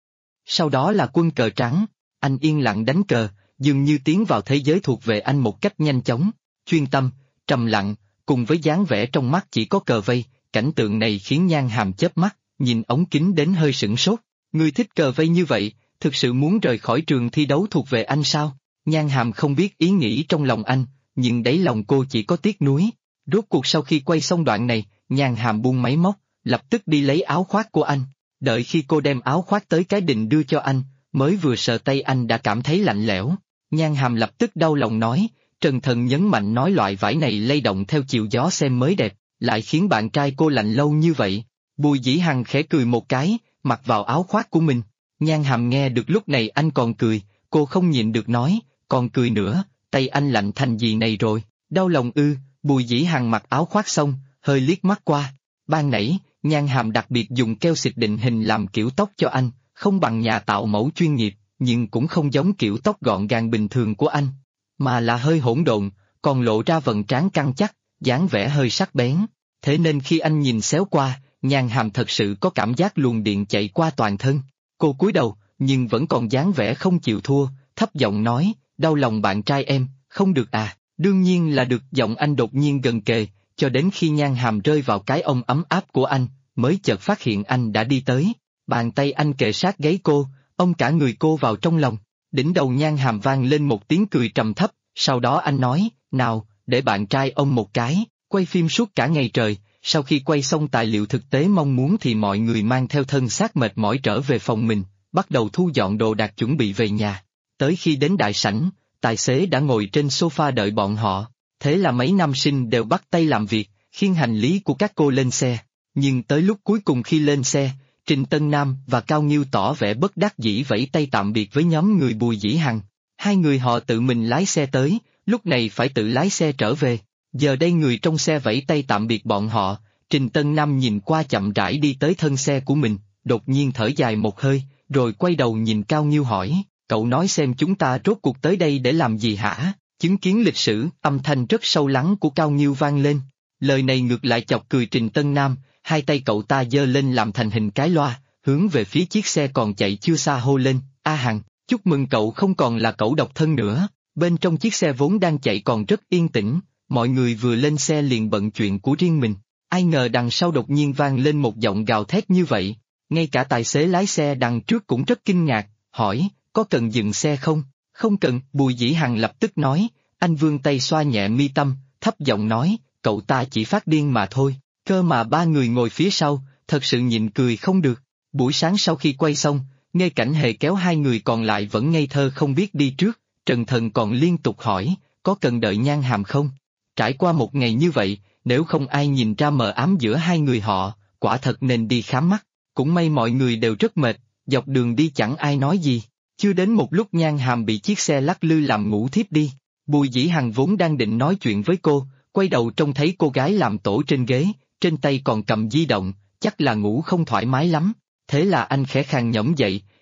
S1: Sau đó là quân cờ trắng, anh yên lặng đánh cờ, dường như tiến vào thế giới thuộc về anh một cách nhanh chóng, chuyên tâm, trầm lặng, cùng với dáng vẻ trong mắt chỉ có cờ vây, cảnh tượng này khiến Nhan Hàm chớp mắt, nhìn ống kính đến hơi sửng sốt. Người thích cờ vây như vậy, thực sự muốn rời khỏi trường thi đấu thuộc về anh sao? Nhan Hàm không biết ý nghĩ trong lòng anh, nhưng đáy lòng cô chỉ có tiếc nuối. Rốt cuộc sau khi quay xong đoạn này, Nhan Hàm buông máy móc, lập tức đi lấy áo khoác của anh. Đợi khi cô đem áo khoác tới cái đình đưa cho anh, mới vừa sờ tay anh đã cảm thấy lạnh lẽo. Nhan Hàm lập tức đau lòng nói, Trần Thần nhấn mạnh nói loại vải này lay động theo chiều gió xem mới đẹp, lại khiến bạn trai cô lạnh lâu như vậy. Bùi Dĩ Hằng khẽ cười một cái, mặc vào áo khoác của mình. Nhan Hàm nghe được lúc này anh còn cười, cô không nhịn được nói, còn cười nữa, tay anh lạnh thành gì này rồi, đau lòng ư? Bùi Dĩ Hằng mặc áo khoác xong, hơi liếc mắt qua. Ban nãy, Nhan Hàm đặc biệt dùng keo xịt định hình làm kiểu tóc cho anh, không bằng nhà tạo mẫu chuyên nghiệp, nhưng cũng không giống kiểu tóc gọn gàng bình thường của anh, mà là hơi hỗn độn, còn lộ ra vầng trán căng chắc, dáng vẻ hơi sắc bén. Thế nên khi anh nhìn xéo qua, Nhan Hàm thật sự có cảm giác luồng điện chạy qua toàn thân. Cô cúi đầu, nhưng vẫn còn dáng vẻ không chịu thua, thấp giọng nói, đau lòng bạn trai em, không được à? Đương nhiên là được. Giọng anh đột nhiên gần kề, cho đến khi Nhan Hàm rơi vào cái ôm ấm áp của anh, mới chợt phát hiện anh đã đi tới. Bàn tay anh kề sát gáy cô, ôm cả người cô vào trong lòng. Đỉnh đầu Nhan Hàm vang lên một tiếng cười trầm thấp, sau đó anh nói, nào, để bạn trai ôm một cái. Quay phim suốt cả ngày trời, sau khi quay xong tài liệu thực tế mong muốn thì mọi người mang theo thân xác mệt mỏi trở về phòng mình, bắt đầu thu dọn đồ đạc chuẩn bị về nhà. Tới khi đến đại sảnh, tài xế đã ngồi trên sofa đợi bọn họ, thế là mấy nam sinh đều bắt tay làm việc, khiêng hành lý của các cô lên xe. Nhưng tới lúc cuối cùng khi lên xe, Trình Tân Nam và Cao Nghiêu tỏ vẻ bất đắc dĩ vẫy tay tạm biệt với nhóm người Bùi Dĩ Hằng. Hai người họ tự mình lái xe tới, lúc này phải tự lái xe trở về. Giờ đây người trong xe vẫy tay tạm biệt bọn họ, Trình Tân Nam nhìn qua chậm rãi đi tới thân xe của mình, đột nhiên thở dài một hơi, rồi quay đầu nhìn Cao Nghiêu hỏi, cậu nói xem chúng ta rốt cuộc tới đây để làm gì hả? Chứng kiến lịch sử, âm thanh rất sâu lắng của Cao Nghiêu vang lên. Lời này ngược lại chọc cười Trình Tân Nam, hai tay cậu ta giơ lên làm thành hình cái loa, hướng về phía chiếc xe còn chạy chưa xa hô lên, A Hằng, chúc mừng cậu không còn là cậu độc thân nữa. Bên trong chiếc xe vốn đang chạy còn rất yên tĩnh, mọi người vừa lên xe liền bận chuyện của riêng mình. Ai ngờ đằng sau đột nhiên vang lên một giọng gào thét như vậy, ngay cả tài xế lái xe đằng trước cũng rất kinh ngạc, hỏi, có cần dừng xe không? Không cần, Bùi Dĩ Hằng lập tức nói, anh vươn tay xoa nhẹ mi tâm, thấp giọng nói, cậu ta chỉ phát điên mà thôi, cơ mà ba người ngồi phía sau, thật sự nhịn cười không được. Buổi sáng sau khi quay xong, Nghê Cảnh Hề kéo hai người còn lại vẫn ngây thơ không biết đi trước, Trần Thần còn liên tục hỏi, có cần đợi Nhan Hàm không? Trải qua một ngày như vậy, nếu không ai nhìn ra mờ ám giữa hai người họ, quả thật nên đi khám mắt. Cũng may mọi người đều rất mệt, dọc đường đi chẳng ai nói gì. Chưa đến một lúc Nhan Hàm bị chiếc xe lắc lư làm ngủ thiếp đi. Bùi Dĩ Hằng vốn đang định nói chuyện với cô, quay đầu trông thấy cô gái làm tổ trên ghế, trên tay còn cầm di động, chắc là ngủ không thoải mái lắm. Thế là anh khẽ khàng nhổm dậy,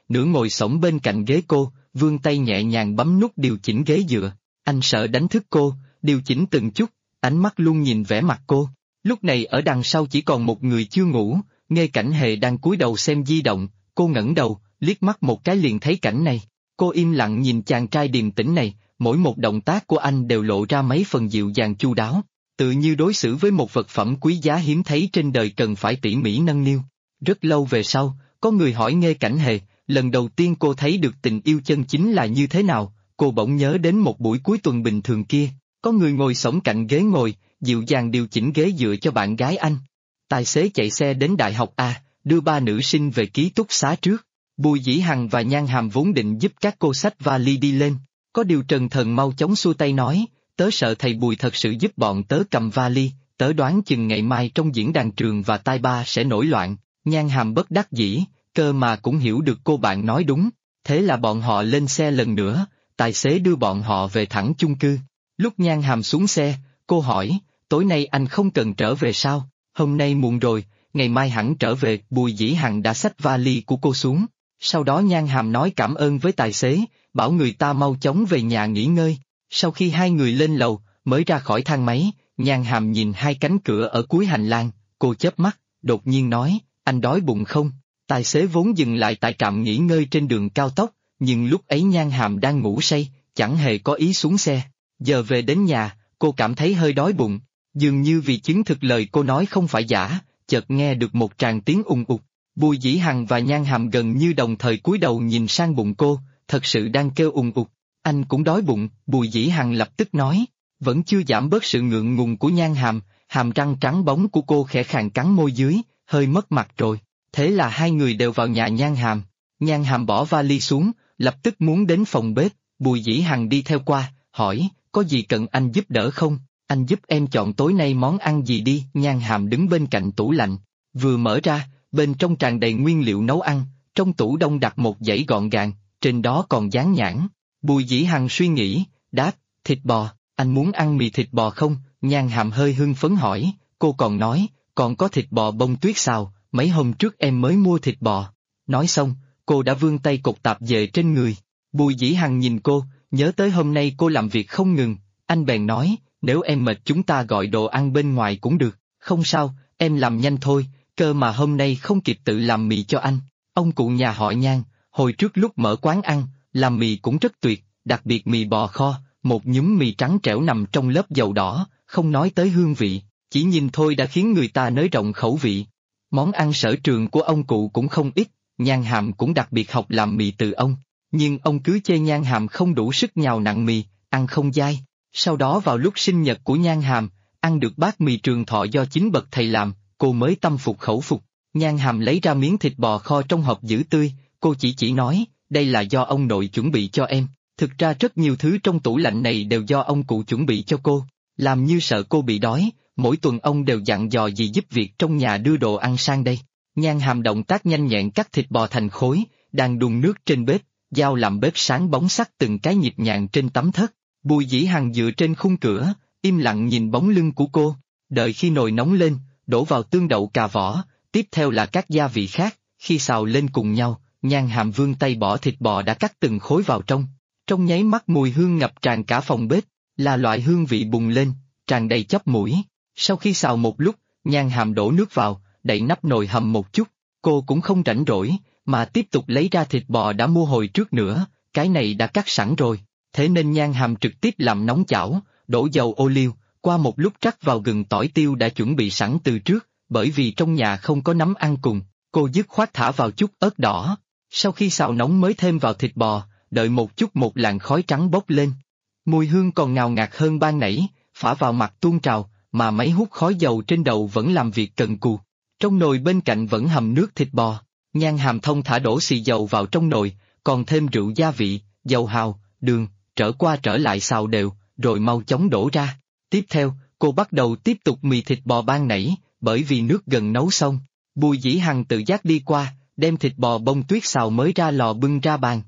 S1: nửa ngồi xổm bên cạnh ghế cô, vươn tay nhẹ nhàng bấm nút điều chỉnh ghế dựa. Anh sợ đánh thức cô, điều chỉnh từng chút, ánh mắt luôn nhìn vẻ mặt cô. Lúc này ở đằng sau chỉ còn một người chưa ngủ, Nghê Cảnh Hề đang cúi đầu xem di động, cô ngẩng đầu, liếc mắt một cái liền thấy cảnh này. Cô im lặng nhìn chàng trai điềm tĩnh này, mỗi một động tác của anh đều lộ ra mấy phần dịu dàng chu đáo, tự như đối xử với một vật phẩm quý giá hiếm thấy trên đời cần phải tỉ mỉ nâng niu. Rất lâu về sau, có người hỏi Nghê Cảnh Hề, lần đầu tiên cô thấy được tình yêu chân chính là như thế nào, cô bỗng nhớ đến một buổi cuối tuần bình thường kia, có người ngồi xổm cạnh ghế ngồi, dịu dàng điều chỉnh ghế dựa cho bạn gái anh. Tài xế chạy xe đến đại học A, đưa ba nữ sinh về ký túc xá trước. Bùi Dĩ Hằng và Nhan Hàm vốn định giúp các cô xách vali đi lên, có điều Trần Thần mau chóng xua tay nói, tớ sợ thầy Bùi thật sự giúp bọn tớ cầm vali, tớ đoán chừng ngày mai trong diễn đàn trường và tai ba sẽ nổi loạn. Nhan Hàm bất đắc dĩ, cơ mà cũng hiểu được cô bạn nói đúng, thế là bọn họ lên xe lần nữa, tài xế đưa bọn họ về thẳng chung cư. Lúc Nhan Hàm xuống xe, cô hỏi, tối nay anh không cần trở về sao? Hôm nay muộn rồi, ngày mai hẳn trở về. Bùi Dĩ Hằng đã xách vali của cô xuống. Sau đó Nhan Hàm nói cảm ơn với tài xế, bảo người ta mau chóng về nhà nghỉ ngơi. Sau khi hai người lên lầu, mới ra khỏi thang máy, Nhan Hàm nhìn hai cánh cửa ở cuối hành lang, cô chớp mắt, đột nhiên nói, anh đói bụng không? Tài xế vốn dừng lại tại trạm nghỉ ngơi trên đường cao tốc, nhưng lúc ấy Nhan Hàm đang ngủ say, chẳng hề có ý xuống xe. Giờ về đến nhà, cô cảm thấy hơi đói bụng, dường như vì chứng thực lời cô nói không phải giả, chợt nghe được một tràng tiếng ùng ục. Bùi Dĩ Hằng và Nhan Hàm gần như đồng thời cúi đầu nhìn sang bụng cô, thật sự đang kêu ùng ục. Anh cũng đói bụng, Bùi Dĩ Hằng lập tức nói, vẫn chưa giảm bớt sự ngượng ngùng của Nhan Hàm, hàm răng trắng bóng của cô khẽ khàng cắn môi dưới, hơi mất mặt rồi. Thế là hai người đều vào nhà Nhan Hàm. Nhan Hàm bỏ vali xuống, lập tức muốn đến phòng bếp, Bùi Dĩ Hằng đi theo qua, hỏi, có gì cần anh giúp đỡ không? Anh giúp em chọn tối nay món ăn gì đi. Nhan Hàm đứng bên cạnh tủ lạnh, vừa mở ra, bên trong tràn đầy nguyên liệu nấu ăn, trong tủ đông đặt một dãy gọn gàng, trên đó còn dán nhãn. Bùi Dĩ Hằng suy nghĩ, đáp, thịt bò, anh muốn ăn mì thịt bò không? Nhan Hàm hơi hưng phấn hỏi, cô còn nói, còn có thịt bò bông tuyết xào, mấy hôm trước em mới mua thịt bò. Nói xong, cô đã vươn tay cột tạp dề trên người. Bùi Dĩ Hằng nhìn cô, nhớ tới hôm nay cô làm việc không ngừng, anh bèn nói, nếu em mệt chúng ta gọi đồ ăn bên ngoài cũng được, không sao, em làm nhanh thôi, cơ mà hôm nay không kịp tự làm mì cho anh. Ông cụ nhà họ Nhan, hồi trước lúc mở quán ăn, làm mì cũng rất tuyệt, đặc biệt mì bò kho, một nhúm mì trắng trẻo nằm trong lớp dầu đỏ, không nói tới hương vị, chỉ nhìn thôi đã khiến người ta nới rộng khẩu vị. Món ăn sở trường của ông cụ cũng không ít, Nhan Hàm cũng đặc biệt học làm mì từ ông, nhưng ông cứ chê Nhan Hàm không đủ sức nhào nặn mì, ăn không dai. Sau đó vào lúc sinh nhật của Nhan Hàm, ăn được bát mì trường thọ do chính bậc thầy làm, cô mới tâm phục khẩu phục. Nhan Hàm lấy ra miếng thịt bò kho trong hộp giữ tươi, cô chỉ nói, đây là do ông nội chuẩn bị cho em, thực ra rất nhiều thứ trong tủ lạnh này đều do ông cụ chuẩn bị cho cô, làm như sợ cô bị đói, mỗi tuần ông đều dặn dò dì giúp việc trong nhà đưa đồ ăn sang đây. Nhan Hàm động tác nhanh nhẹn cắt thịt bò thành khối, đang đun nước trên bếp, dao làm bếp sáng bóng sắc từng cái nhịp nhàng trên tấm thớt. Bùi Dĩ Hằng dựa trên khung cửa, im lặng nhìn bóng lưng của cô, đợi khi nồi nóng lên, đổ vào tương đậu cà vỏ, tiếp theo là các gia vị khác, khi xào lên cùng nhau, Nhan Hàm vươn tay bỏ thịt bò đã cắt từng khối vào trong nháy mắt mùi hương ngập tràn cả phòng bếp, là loại hương vị bùng lên, tràn đầy chóp mũi. Sau khi xào một lúc, Nhan Hàm đổ nước vào, đậy nắp nồi hầm một chút, cô cũng không rảnh rỗi, mà tiếp tục lấy ra thịt bò đã mua hồi trước nữa, cái này đã cắt sẵn rồi. Thế nên Nhan Hàm trực tiếp làm nóng chảo, đổ dầu ô liu, qua một lúc rắc vào gừng tỏi tiêu đã chuẩn bị sẵn từ trước, bởi vì trong nhà không có nấm ăn cùng, cô dứt khoát thả vào chút ớt đỏ. Sau khi xào nóng mới thêm vào thịt bò, đợi một chút một làn khói trắng bốc lên. Mùi hương còn ngào ngạt hơn ban nãy, phả vào mặt tuôn trào, mà máy hút khói dầu trên đầu vẫn làm việc cần cù. Trong nồi bên cạnh vẫn hầm nước thịt bò, Nhan Hàm thông thả đổ xì dầu vào trong nồi, còn thêm rượu gia vị, dầu hào, đường, trở qua trở lại xào đều, rồi mau chóng đổ ra. Tiếp theo, cô bắt đầu tiếp tục mì thịt bò ban nãy, bởi vì nước gần nấu xong. Bùi Dĩ Hằng tự giác đi qua, đem thịt bò bông tuyết xào mới ra lò bưng ra bàn.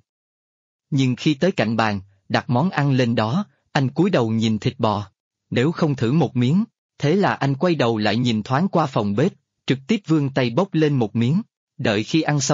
S1: Nhưng khi tới cạnh bàn, đặt món ăn lên đó, anh cúi đầu nhìn thịt bò. Nếu không thử một miếng, thế là anh quay đầu lại nhìn thoáng qua phòng bếp, trực tiếp vươn tay bốc lên một miếng. Đợi khi ăn xong,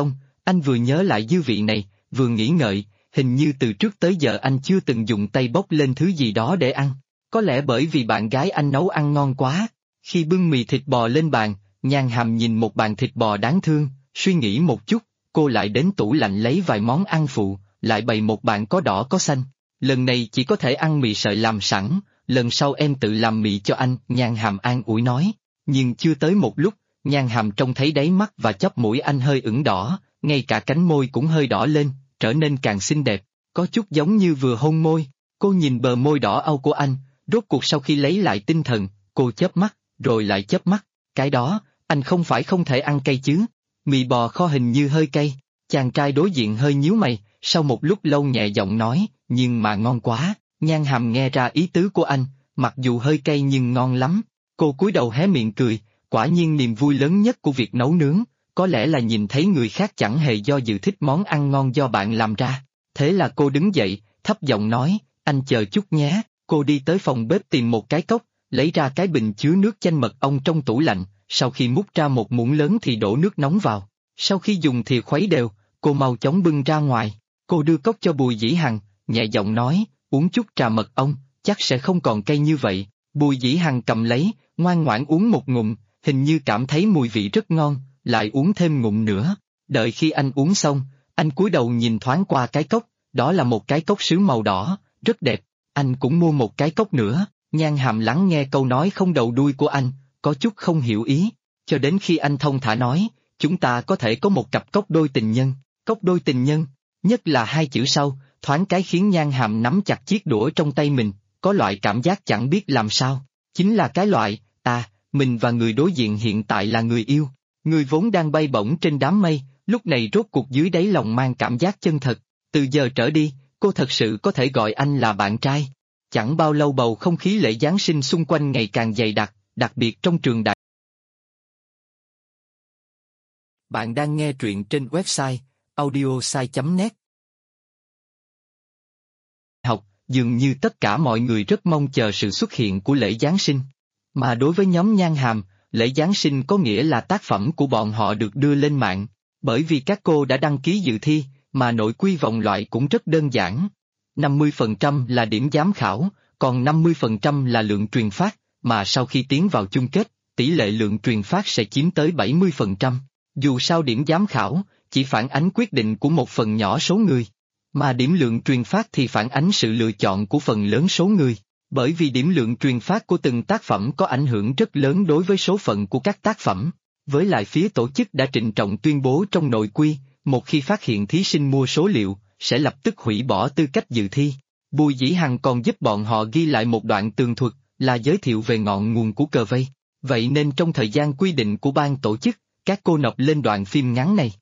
S1: Anh vừa nhớ lại dư vị này, vừa nghĩ ngợi, hình như từ trước tới giờ anh chưa từng dùng tay bốc lên thứ gì đó để ăn. Có lẽ bởi vì bạn gái anh nấu ăn ngon quá. Khi bưng mì thịt bò lên bàn, Nhan Hàm nhìn một bàn thịt bò đáng thương, suy nghĩ một chút, cô lại đến tủ lạnh lấy vài món ăn phụ, lại bày một bàn có đỏ có xanh. Lần này chỉ có thể ăn mì sợi làm sẵn, lần sau em tự làm mì cho anh, Nhan Hàm an ủi nói. Nhưng chưa tới một lúc, Nhan Hàm trông thấy đáy mắt và chóp mũi anh hơi ửng đỏ, ngay cả cánh môi cũng hơi đỏ lên, trở nên càng xinh đẹp, có chút giống như vừa hôn môi. Cô nhìn bờ môi đỏ au của anh, rốt cuộc sau khi lấy lại tinh thần, cô chớp mắt, rồi lại chớp mắt. Cái đó, anh không phải không thể ăn cay chứ? Mì bò kho hình như hơi cay. Chàng trai đối diện hơi nhíu mày, sau một lúc lâu nhẹ giọng nói, nhưng mà ngon quá. Nhan Hàm nghe ra ý tứ của anh, mặc dù hơi cay nhưng ngon lắm. Cô cúi đầu hé miệng cười, quả nhiên niềm vui lớn nhất của việc nấu nướng, có lẽ là nhìn thấy người khác chẳng hề do dự thích món ăn ngon do bạn làm ra. Thế là cô đứng dậy, thấp giọng nói, anh chờ chút nhé. Cô đi tới phòng bếp tìm một cái cốc, lấy ra cái bình chứa nước chanh mật ong trong tủ lạnh, sau khi múc ra một muỗng lớn thì đổ nước nóng vào. Sau khi dùng thìa khuấy đều, cô mau chóng bưng ra ngoài. Cô đưa cốc cho Bùi Dĩ Hằng, nhẹ giọng nói, uống chút trà mật ong, chắc sẽ không còn cay như vậy. Bùi Dĩ Hằng cầm lấy, ngoan ngoãn uống một ngụm, hình như cảm thấy mùi vị rất ngon, lại uống thêm ngụm nữa. Đợi khi anh uống xong, anh cúi đầu nhìn thoáng qua cái cốc, đó là một cái cốc sứ màu đỏ, rất đẹp. Anh cũng mua một cái cốc nữa. Nhan Hàm lắng nghe câu nói không đầu đuôi của anh, có chút không hiểu ý, cho đến khi anh thông thả nói, chúng ta có thể có một cặp cốc đôi tình nhân. Cốc đôi tình nhân, nhất là hai chữ sau, thoáng cái khiến Nhan Hàm nắm chặt chiếc đũa trong tay mình, có loại cảm giác chẳng biết làm sao. Chính là cái loại, mình và người đối diện hiện tại là người yêu. Người vốn đang bay bổng trên đám mây, lúc này rốt cuộc dưới đáy lòng mang cảm giác chân thật. Từ giờ trở đi, cô thật sự có thể gọi anh là bạn trai. Chẳng bao lâu bầu không khí lễ Giáng sinh xung quanh ngày càng dày đặc biệt trong trường đại. Bạn đang nghe truyện trên website audiosai.net. Dường như tất cả mọi người rất mong chờ sự xuất hiện của lễ Giáng sinh. Mà đối với nhóm Nhan Hàm, lễ Giáng sinh có nghĩa là tác phẩm của bọn họ được đưa lên mạng, bởi vì các cô đã đăng ký dự thi, mà nội quy vòng loại cũng rất đơn giản. 50% là điểm giám khảo, còn 50% là lượng truyền phát, mà sau khi tiến vào chung kết, tỷ lệ lượng truyền phát sẽ chiếm tới 70%. Dù sao điểm giám khảo, chỉ phản ánh quyết định của một phần nhỏ số người, mà điểm lượng truyền phát thì phản ánh sự lựa chọn của phần lớn số người. Bởi vì điểm lượng truyền phát của từng tác phẩm có ảnh hưởng rất lớn đối với số phận của các tác phẩm. Với lại phía tổ chức đã trịnh trọng tuyên bố trong nội quy, một khi phát hiện thí sinh mua số liệu, sẽ lập tức hủy bỏ tư cách dự thi. Bùi Dĩ Hằng còn giúp bọn họ ghi lại một đoạn tường thuật, là giới thiệu về ngọn nguồn của cờ vây. Vậy nên trong thời gian quy định của ban tổ chức, các cô nộp lên đoạn phim ngắn này.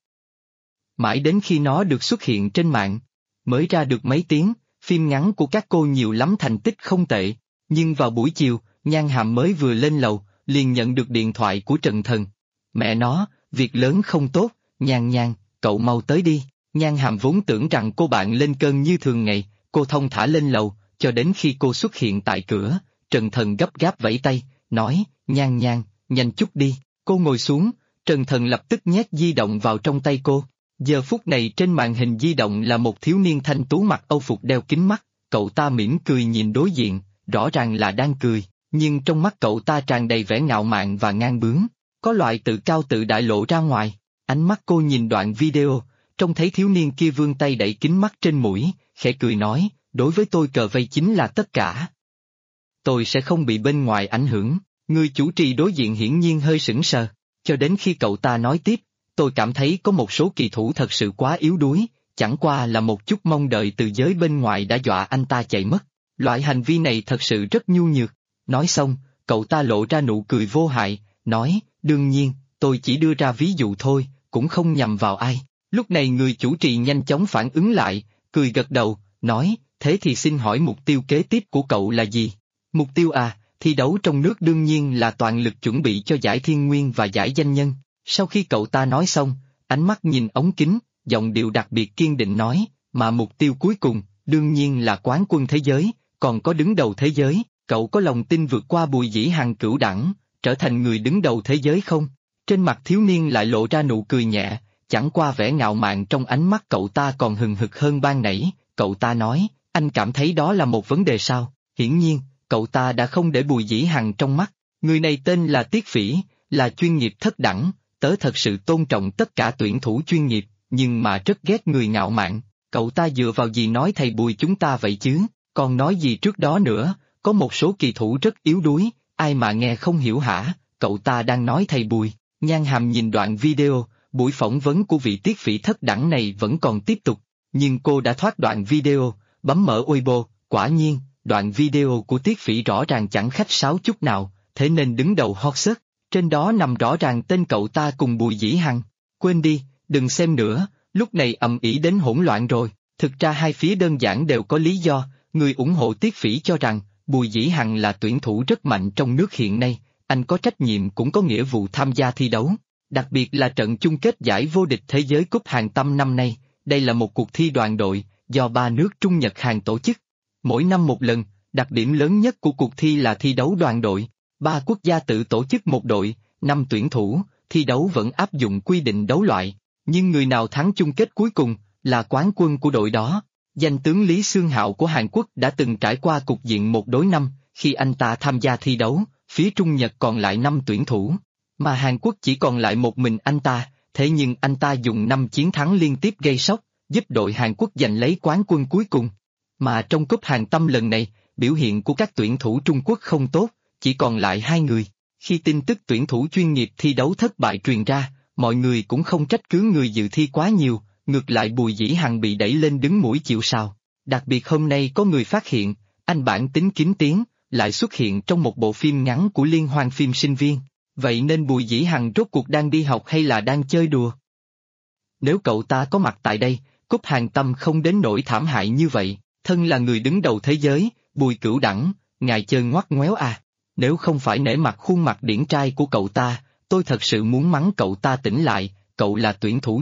S1: Mãi đến khi nó được xuất hiện trên mạng, mới ra được mấy tiếng, phim ngắn của các cô nhiều lắm thành tích không tệ. Nhưng vào buổi chiều, Nhan Hàm mới vừa lên lầu, liền nhận được điện thoại của Trần Thần. Mẹ nó, việc lớn không tốt, Nhan, cậu mau tới đi. Nhan Hàm vốn tưởng rằng cô bạn lên cơn như thường ngày, cô thong thả lên lầu, cho đến khi cô xuất hiện tại cửa, Trần Thần gấp gáp vẫy tay, nói, Nhan, nhanh chút đi. Cô ngồi xuống, Trần Thần lập tức nhét di động vào trong tay cô. Giờ phút này trên màn hình di động là một thiếu niên thanh tú mặc âu phục đeo kính mắt, cậu ta mỉm cười nhìn đối diện, rõ ràng là đang cười, nhưng trong mắt cậu ta tràn đầy vẻ ngạo mạn và ngang bướng, có loại tự cao tự đại lộ ra ngoài. Ánh mắt cô nhìn đoạn video, trông thấy thiếu niên kia vươn tay đẩy kính mắt trên mũi, khẽ cười nói, đối với tôi cờ vây chính là tất cả. Tôi sẽ không bị bên ngoài ảnh hưởng. Người chủ trì đối diện hiển nhiên hơi sững sờ, cho đến khi cậu ta nói tiếp, tôi cảm thấy có một số kỳ thủ thật sự quá yếu đuối, chẳng qua là một chút mong đợi từ giới bên ngoài đã dọa anh ta chạy mất. Loại hành vi này thật sự rất nhu nhược. Nói xong, cậu ta lộ ra nụ cười vô hại, nói, đương nhiên, tôi chỉ đưa ra ví dụ thôi, cũng không nhằm vào ai. Lúc này người chủ trì nhanh chóng phản ứng lại, cười gật đầu, nói, thế thì xin hỏi mục tiêu kế tiếp của cậu là gì? Mục tiêu thi đấu trong nước đương nhiên là toàn lực chuẩn bị cho giải Thiên Nguyên và giải Danh Nhân. Sau khi cậu ta nói xong, ánh mắt nhìn ống kính, giọng điệu đặc biệt kiên định nói, mà mục tiêu cuối cùng, đương nhiên là quán quân thế giới, còn có đứng đầu thế giới. Cậu có lòng tin vượt qua Bùi Dĩ Hằng cửu đẳng, trở thành người đứng đầu thế giới không? Trên mặt thiếu niên lại lộ ra nụ cười nhẹ, chẳng qua vẻ ngạo mạn trong ánh mắt cậu ta còn hừng hực hơn ban nãy. Cậu ta nói, anh cảm thấy đó là một vấn đề sao? Hiển nhiên, cậu ta đã không để Bùi Dĩ Hằng trong mắt. Người này tên là Tiết Phỉ, là chuyên nghiệp thất đẳng, tớ thật sự tôn trọng tất cả tuyển thủ chuyên nghiệp, nhưng mà rất ghét người ngạo mạn. Cậu ta dựa vào gì nói thầy Bùi chúng ta vậy chứ? Còn nói gì trước đó nữa, có một số kỳ thủ rất yếu đuối, ai mà nghe không hiểu hả? Cậu ta đang nói thầy Bùi. Nhan Hàm nhìn đoạn video, buổi phỏng vấn của vị Tiết Phỉ thất đẳng này vẫn còn tiếp tục, nhưng cô đã thoát đoạn video, bấm mở Weibo, quả nhiên, đoạn video của Tiết Phỉ rõ ràng chẳng khách sáo chút nào, thế nên đứng đầu hot search, trên đó nằm rõ ràng tên cậu ta cùng Bùi Dĩ Hằng. Quên đi, đừng xem nữa, lúc này ầm ĩ đến hỗn loạn rồi. Thực ra hai phía đơn giản đều có lý do, người ủng hộ Tiết Phỉ cho rằng, Bùi Dĩ Hằng là tuyển thủ rất mạnh trong nước hiện nay, anh có trách nhiệm cũng có nghĩa vụ tham gia thi đấu. Đặc biệt là trận chung kết giải vô địch thế giới cúp Hàn Tâm năm nay, đây là một cuộc thi đoàn đội, do 3 nước Trung Nhật Hàn tổ chức. Mỗi năm một lần, đặc điểm lớn nhất của cuộc thi là thi đấu đoàn đội. 3 quốc gia tự tổ chức một đội, 5 tuyển thủ, thi đấu vẫn áp dụng quy định đấu loại, nhưng người nào thắng chung kết cuối cùng, là quán quân của đội đó. Danh tướng Lý Xương Hạo của Hàn Quốc đã từng trải qua cục diện 1 đối 5, khi anh ta tham gia thi đấu, phía Trung Nhật còn lại 5 tuyển thủ, mà Hàn Quốc chỉ còn lại một mình anh ta, thế nhưng anh ta dùng 5 chiến thắng liên tiếp gây sốc, giúp đội Hàn Quốc giành lấy quán quân cuối cùng. Mà trong cúp Hàn Tâm lần này, biểu hiện của các tuyển thủ Trung Quốc không tốt, chỉ còn lại 2 người. Khi tin tức tuyển thủ chuyên nghiệp thi đấu thất bại truyền ra, mọi người cũng không trách cứ người dự thi quá nhiều, ngược lại Bùi Dĩ Hằng bị đẩy lên đứng mũi chịu sào. Đặc biệt hôm nay có người phát hiện, anh bản tính kín tiếng, lại xuất hiện trong một bộ phim ngắn của liên hoan phim sinh viên. Vậy nên Bùi Dĩ Hằng rốt cuộc đang đi học hay là đang chơi đùa? Nếu cậu ta có mặt tại đây, cúp Hàn Tâm không đến nỗi thảm hại như vậy. Thân là người đứng đầu thế giới, Bùi Cửu Đẳng, ngài chơi ngoắt ngoéo à? Nếu không phải nể mặt khuôn mặt điển trai của cậu ta, tôi thật sự muốn mắng cậu ta tỉnh lại. Cậu là tuyển thủ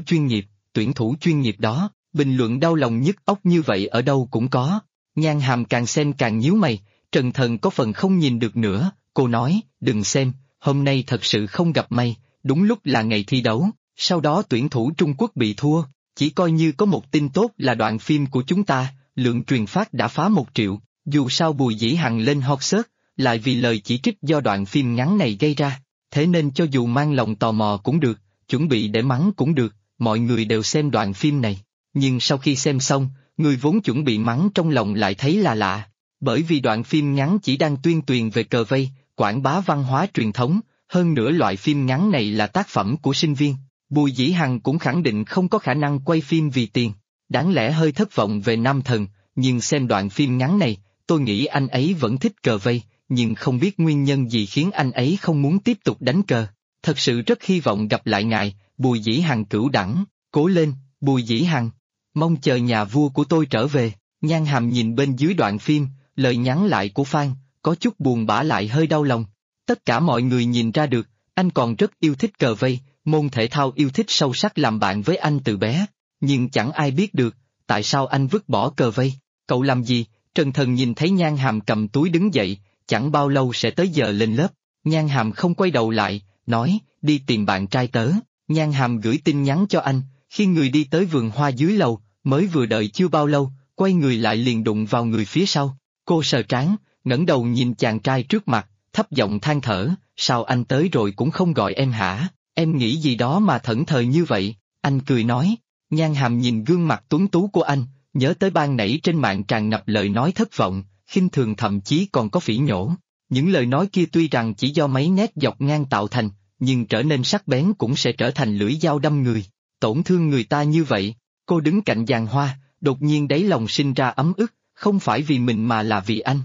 S1: chuyên nghiệp đó, bình luận đau lòng nhức óc như vậy ở đâu cũng có. Nhan Hàm càng xem càng nhíu mày, Trần Thần có phần không nhìn được nữa, cô nói, đừng xem, hôm nay thật sự không gặp may, đúng lúc là ngày thi đấu, sau đó tuyển thủ Trung Quốc bị thua, chỉ coi như có một tin tốt là đoạn phim của chúng ta, lượng truyền phát đã phá 1 triệu, dù sao Bùi Dĩ Hằng lên hot search, lại vì lời chỉ trích do đoạn phim ngắn này gây ra, thế nên cho dù mang lòng tò mò cũng được, chuẩn bị để mắng cũng được, mọi người đều xem đoạn phim này, nhưng sau khi xem xong, người vốn chuẩn bị mắng trong lòng lại thấy là lạ, bởi vì đoạn phim ngắn chỉ đang tuyên truyền về cờ vây, quảng bá văn hóa truyền thống, hơn nữa loại phim ngắn này là tác phẩm của sinh viên, Bùi Dĩ Hằng cũng khẳng định không có khả năng quay phim vì tiền, đáng lẽ hơi thất vọng về Nam Thần, nhưng xem đoạn phim ngắn này, tôi nghĩ anh ấy vẫn thích cờ vây, nhưng không biết nguyên nhân gì khiến anh ấy không muốn tiếp tục đánh cờ. Thật sự rất hy vọng gặp lại ngài, Bùi Dĩ Hằng Cửu Đẳng, cố lên, Bùi Dĩ Hằng. Mong chờ nhà vua của tôi trở về. Nhan Hàm nhìn bên dưới đoạn phim, lời nhắn lại của Phan, có chút buồn bã lại hơi đau lòng. Tất cả mọi người nhìn ra được, anh còn rất yêu thích cờ vây, môn thể thao yêu thích sâu sắc làm bạn với anh từ bé. Nhưng chẳng ai biết được, tại sao anh vứt bỏ cờ vây. Cậu làm gì? Trần Thần nhìn thấy Nhan Hàm cầm túi đứng dậy, chẳng bao lâu sẽ tới giờ lên lớp. Nhan Hàm không quay đầu lại, nói, đi tìm bạn trai tớ. Nhan Hàm gửi tin nhắn cho anh, khi người đi tới vườn hoa dưới lầu, mới vừa đợi chưa bao lâu, quay người lại liền đụng vào người phía sau. Cô sờ trán, ngẩng đầu nhìn chàng trai trước mặt, thấp giọng than thở, sao anh tới rồi cũng không gọi em hả? Em nghĩ gì đó mà thẫn thờ như vậy? Anh cười nói. Nhan Hàm nhìn gương mặt tuấn tú của anh, nhớ tới ban nãy trên mạng tràn ngập lời nói thất vọng, khinh thường thậm chí còn có phỉ nhổ. Những lời nói kia tuy rằng chỉ do mấy nét dọc ngang tạo thành, nhưng trở nên sắc bén cũng sẽ trở thành lưỡi dao đâm người, tổn thương người ta như vậy. Cô đứng cạnh giàn hoa, đột nhiên đáy lòng sinh ra ấm ức, không phải vì mình mà là vì anh.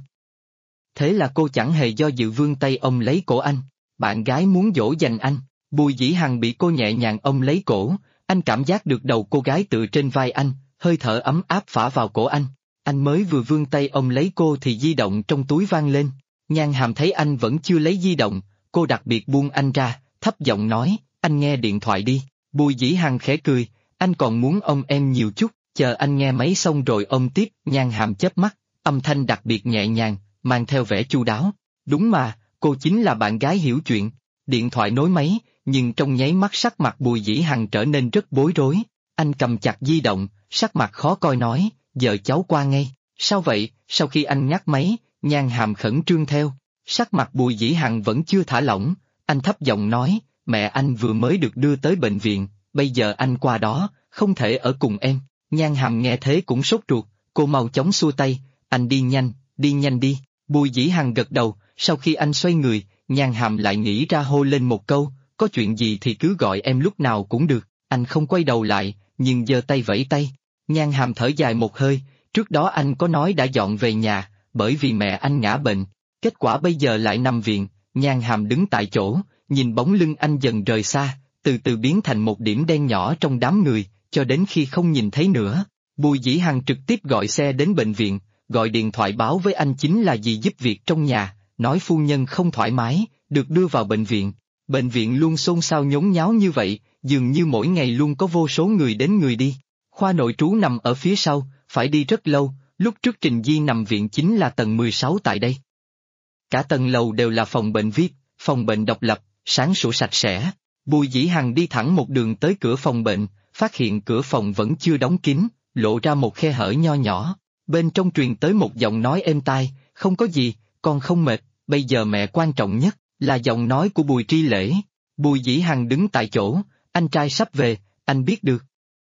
S1: Thế là cô chẳng hề do dự vươn tay ôm lấy cổ anh, bạn gái muốn dỗ dành anh. Bùi Dĩ Hằng bị cô nhẹ nhàng ôm lấy cổ, anh cảm giác được đầu cô gái tựa trên vai anh, hơi thở ấm áp phả vào cổ anh. Anh mới vừa vươn tay ôm lấy cô thì di động trong túi vang lên. Nhan Hàm thấy anh vẫn chưa lấy di động, cô đặc biệt buông anh ra, thấp giọng nói, anh nghe điện thoại đi. Bùi Dĩ Hằng khẽ cười, anh còn muốn ôm em nhiều chút, chờ anh nghe máy xong rồi ôm tiếp. Nhan Hàm chớp mắt, âm thanh đặc biệt nhẹ nhàng, mang theo vẻ chu đáo. Đúng mà, cô chính là bạn gái hiểu chuyện. Điện thoại nối máy, nhưng trong nháy mắt sắc mặt Bùi Dĩ Hằng trở nên rất bối rối. Anh cầm chặt di động, sắc mặt khó coi nói, giờ cháu qua ngay. Sao vậy? Sau khi anh ngắt máy, Nhan Hàm khẩn trương theo. Sắc mặt Bùi Dĩ Hằng vẫn chưa thả lỏng, anh thấp giọng nói, mẹ anh vừa mới được đưa tới bệnh viện, bây giờ anh qua đó, không thể ở cùng em. Nhan Hàm nghe thế cũng sốt ruột, cô mau chóng xua tay, anh đi nhanh đi. Bùi Dĩ Hằng gật đầu, sau khi anh xoay người, Nhan Hàm lại nghĩ ra hô lên một câu, có chuyện gì thì cứ gọi em lúc nào cũng được. Anh không quay đầu lại, nhưng giơ tay vẫy tay. Nhan Hàm thở dài một hơi, trước đó anh có nói đã dọn về nhà, bởi vì mẹ anh ngã bệnh. Kết quả bây giờ lại nằm viện. Nhan Hàm đứng tại chỗ, nhìn bóng lưng anh dần rời xa, từ từ biến thành một điểm đen nhỏ trong đám người, cho đến khi không nhìn thấy nữa. Bùi Dĩ Hằng trực tiếp gọi xe đến bệnh viện, gọi điện thoại báo với anh chính là dì giúp việc trong nhà, nói phu nhân không thoải mái, được đưa vào bệnh viện. Bệnh viện luôn xôn xao nhốn nháo như vậy, dường như mỗi ngày luôn có vô số người đến người đi. Khoa nội trú nằm ở phía sau, phải đi rất lâu, lúc trước Trình Di nằm viện chính là tầng 16 tại đây. Cả tầng lầu đều là phòng bệnh VIP, phòng bệnh độc lập, sáng sủa sạch sẽ. Bùi Dĩ Hằng đi thẳng một đường tới cửa phòng bệnh, phát hiện cửa phòng vẫn chưa đóng kín, lộ ra một khe hở nho nhỏ. Bên trong truyền tới một giọng nói êm tai, không có gì, con không mệt, bây giờ mẹ quan trọng nhất, là giọng nói của Bùi Tri Lễ. Bùi Dĩ Hằng đứng tại chỗ, anh trai sắp về, anh biết được.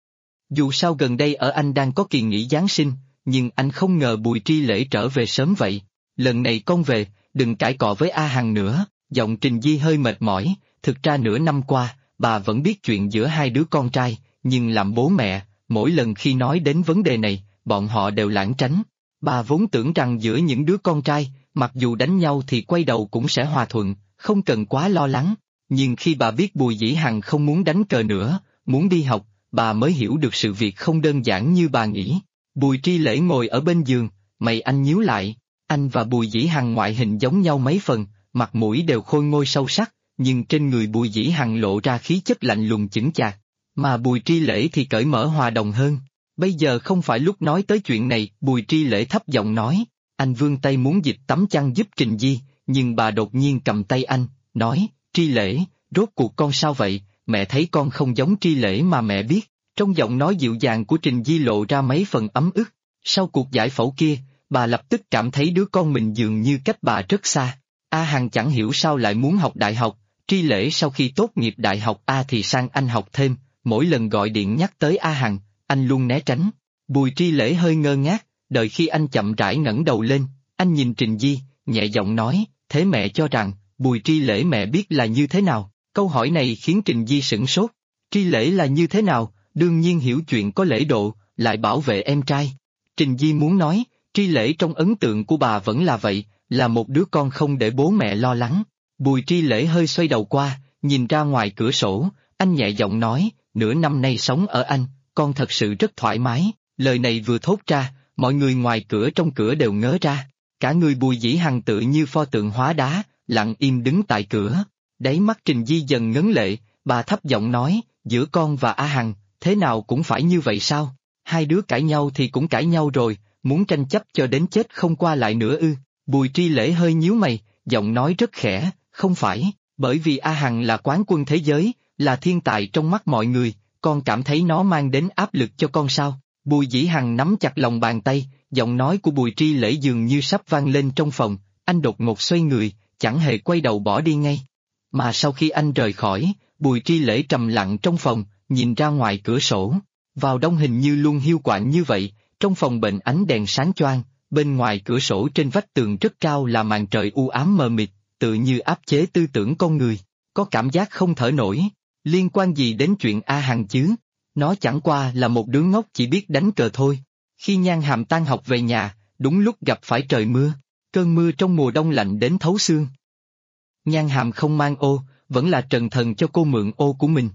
S1: Dù sao gần đây ở anh đang có kỳ nghỉ Giáng sinh, nhưng anh không ngờ Bùi Tri Lễ trở về sớm vậy. Lần này con về, đừng cãi cọ với A Hằng nữa. Giọng Trình Di hơi mệt mỏi, thực ra nửa năm qua, bà vẫn biết chuyện giữa hai đứa con trai, nhưng làm bố mẹ, mỗi lần khi nói đến vấn đề này, bọn họ đều lảng tránh. Bà vốn tưởng rằng giữa những đứa con trai, mặc dù đánh nhau thì quay đầu cũng sẽ hòa thuận, không cần quá lo lắng. Nhưng khi bà biết Bùi Dĩ Hằng không muốn đánh cờ nữa, muốn đi học, bà mới hiểu được sự việc không đơn giản như bà nghĩ. Bùi Tri Lễ ngồi ở bên giường, mày anh nhíu lại, anh và Bùi Dĩ Hằng ngoại hình giống nhau mấy phần, mặt mũi đều khôi ngô sâu sắc, nhưng trên người Bùi Dĩ Hằng lộ ra khí chất lạnh lùng chững chạc, mà Bùi Tri Lễ thì cởi mở hòa đồng hơn. Bây giờ không phải lúc nói tới chuyện này, Bùi Tri Lễ thấp giọng nói, anh vươn tay muốn dịch tấm chăn giúp Trình Di, nhưng bà đột nhiên cầm tay anh, nói, Tri Lễ, rốt cuộc con sao vậy, mẹ thấy con không giống Tri Lễ mà mẹ biết. Trong giọng nói dịu dàng của Trình Di lộ ra mấy phần ấm ức. Sau cuộc giải phẫu kia, bà lập tức cảm thấy đứa con mình dường như cách bà rất xa. A Hằng chẳng hiểu sao lại muốn học đại học, Tri Lễ sau khi tốt nghiệp đại học A thì sang Anh học thêm, mỗi lần gọi điện nhắc tới A Hằng, anh luôn né tránh. Bùi Tri Lễ hơi ngơ ngác, đợi khi anh chậm rãi ngẩng đầu lên, anh nhìn Trình Di, nhẹ giọng nói, thế mẹ cho rằng, Bùi Tri Lễ mẹ biết là như thế nào? Câu hỏi này khiến Trình Di sửng sốt. Tri Lễ là như thế nào? Đương nhiên hiểu chuyện có lễ độ, lại bảo vệ em trai. Trình Di muốn nói, Tri Lễ trong ấn tượng của bà vẫn là vậy, là một đứa con không để bố mẹ lo lắng. Bùi Tri Lễ hơi xoay đầu qua, nhìn ra ngoài cửa sổ, anh nhẹ giọng nói, nửa năm nay sống ở Anh, con thật sự rất thoải mái. Lời này vừa thốt ra, mọi người ngoài cửa trong cửa đều ngớ ra. Cả người Bùi Dĩ Hằng tự như pho tượng hóa đá, lặng im đứng tại cửa. Đáy mắt Trình Di dần ngấn lệ, bà thấp giọng nói, giữa con và A Hằng, thế nào cũng phải như vậy sao? Hai đứa cãi nhau thì cũng cãi nhau rồi, muốn tranh chấp cho đến chết không qua lại nữa ư? Bùi Tri Lễ hơi nhíu mày, giọng nói rất khẽ, không phải, bởi vì A Hằng là quán quân thế giới, là thiên tài trong mắt mọi người, con cảm thấy nó mang đến áp lực cho con sao? Bùi Dĩ Hằng nắm chặt lòng bàn tay, giọng nói của Bùi Tri Lễ dường như sắp vang lên trong phòng, anh đột ngột xoay người, chẳng hề quay đầu bỏ đi ngay. Mà sau khi anh rời khỏi, Bùi Tri Lễ trầm lặng trong phòng, nhìn ra ngoài cửa sổ. Vào đông hình như luôn hiu quạnh như vậy, trong phòng bệnh ánh đèn sáng choang, bên ngoài cửa sổ trên vách tường rất cao là màn trời u ám mờ mịt, tự như áp chế tư tưởng con người, có cảm giác không thở nổi. Liên quan gì đến chuyện A Hằng chứ? Nó chẳng qua là một đứa ngốc chỉ biết đánh cờ thôi. Khi Nhan Hàm tan học về nhà, đúng lúc gặp phải trời mưa, cơn mưa trong mùa đông lạnh đến thấu xương. Nhan Hàm không mang ô, vẫn là Trần Thần cho cô mượn ô của mình.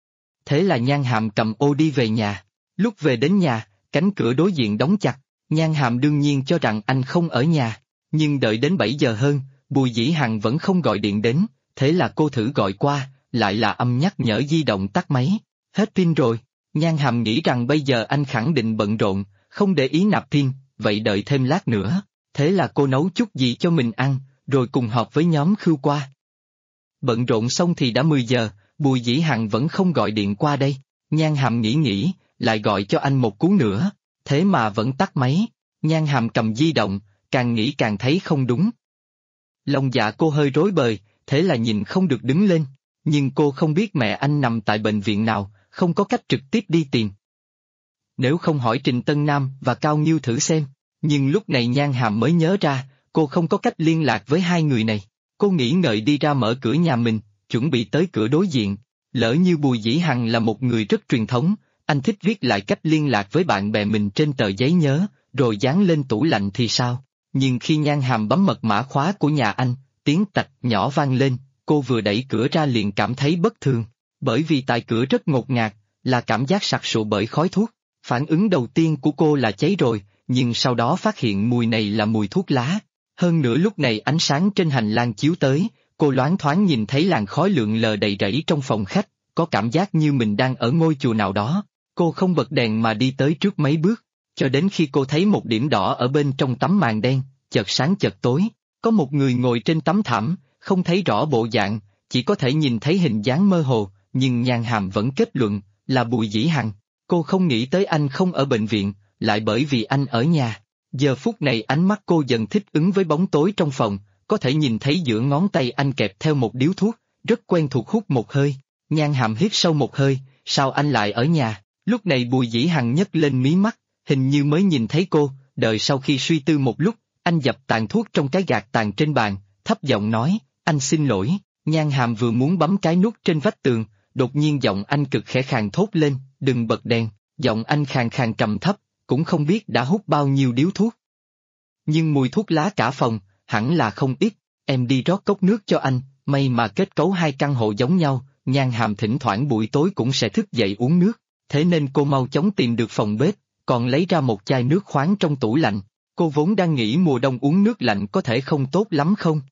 S1: Thế là Nhan Hàm cầm ô đi về nhà. Lúc về đến nhà, cánh cửa đối diện đóng chặt, Nhan Hàm đương nhiên cho rằng anh không ở nhà. Nhưng đợi đến 7 giờ hơn, Bùi Dĩ Hằng vẫn không gọi điện đến, thế là cô thử gọi qua, lại là âm nhắc nhở di động tắt máy. Hết pin rồi. Nhan Hàm nghĩ rằng bây giờ anh khẳng định bận rộn, không để ý nạp pin, vậy đợi thêm lát nữa. Thế là cô nấu chút gì cho mình ăn, rồi cùng họp với nhóm Khưu qua. Bận rộn xong thì đã 10 giờ, Bùi Dĩ Hằng vẫn không gọi điện qua đây. Nhan Hàm nghĩ, lại gọi cho anh một cú nữa, thế mà vẫn tắt máy. Nhan Hàm cầm di động, càng nghĩ càng thấy không đúng. Lòng dạ cô hơi rối bời, thế là nhìn không được đứng lên. Nhưng cô không biết mẹ anh nằm tại bệnh viện nào, không có cách trực tiếp đi tìm. Nếu không hỏi Trình Tân Nam và Cao Nghiêu thử xem. Nhưng lúc này Nhan Hàm mới nhớ ra, cô không có cách liên lạc với hai người này. Cô nghĩ ngợi đi ra mở cửa nhà mình, chuẩn bị tới cửa đối diện. Lỡ như Bùi Dĩ Hằng là một người rất truyền thống, anh thích viết lại cách liên lạc với bạn bè mình trên tờ giấy nhớ, rồi dán lên tủ lạnh thì sao? Nhưng khi Nhan Hàm bấm mật mã khóa của nhà anh, tiếng tạch nhỏ vang lên, cô vừa đẩy cửa ra liền cảm thấy bất thường. Bởi vì tại cửa rất ngột ngạt, là cảm giác sặc sụa bởi khói thuốc. Phản ứng đầu tiên của cô là cháy rồi, nhưng sau đó phát hiện mùi này là mùi thuốc lá. Hơn nữa lúc này ánh sáng trên hành lang chiếu tới, cô loáng thoáng nhìn thấy làn khói lượn lờ đầy rẫy trong phòng khách, có cảm giác như mình đang ở ngôi chùa nào đó. Cô không bật đèn mà đi tới trước mấy bước, cho đến khi cô thấy một điểm đỏ ở bên trong tấm màn đen, chợt sáng chợt tối. Có một người ngồi trên tấm thảm, không thấy rõ bộ dạng, chỉ có thể nhìn thấy hình dáng mơ hồ, nhưng Nhan Hàm vẫn kết luận, là Bùi Dĩ Hằng. Cô không nghĩ tới anh không ở bệnh viện, lại bởi vì anh ở nhà. Giờ phút này ánh mắt cô dần thích ứng với bóng tối trong phòng, có thể nhìn thấy giữa ngón tay anh kẹp theo một điếu thuốc, rất quen thuộc hút một hơi. Nhan Hàm hít sâu một hơi, sao anh lại ở nhà? Lúc này Bùi Dĩ Hằng nhấc lên mí mắt, hình như mới nhìn thấy cô, đợi sau khi suy tư một lúc, anh dập tàn thuốc trong cái gạt tàn trên bàn, thấp giọng nói, anh xin lỗi. Nhan Hàm vừa muốn bấm cái nút trên vách tường, đột nhiên giọng anh cực khẽ khàn thốt lên, đừng bật đèn. Giọng anh khàn khàn trầm thấp, cũng không biết đã hút bao nhiêu điếu thuốc. Nhưng mùi thuốc lá cả phòng, hẳn là không ít, em đi rót cốc nước cho anh, may mà kết cấu hai căn hộ giống nhau, Nhan Hàm thỉnh thoảng buổi tối cũng sẽ thức dậy uống nước, thế nên cô mau chóng tìm được phòng bếp, còn lấy ra một chai nước khoáng trong tủ lạnh. Cô vốn đang nghĩ mùa đông uống nước lạnh có thể không tốt lắm không?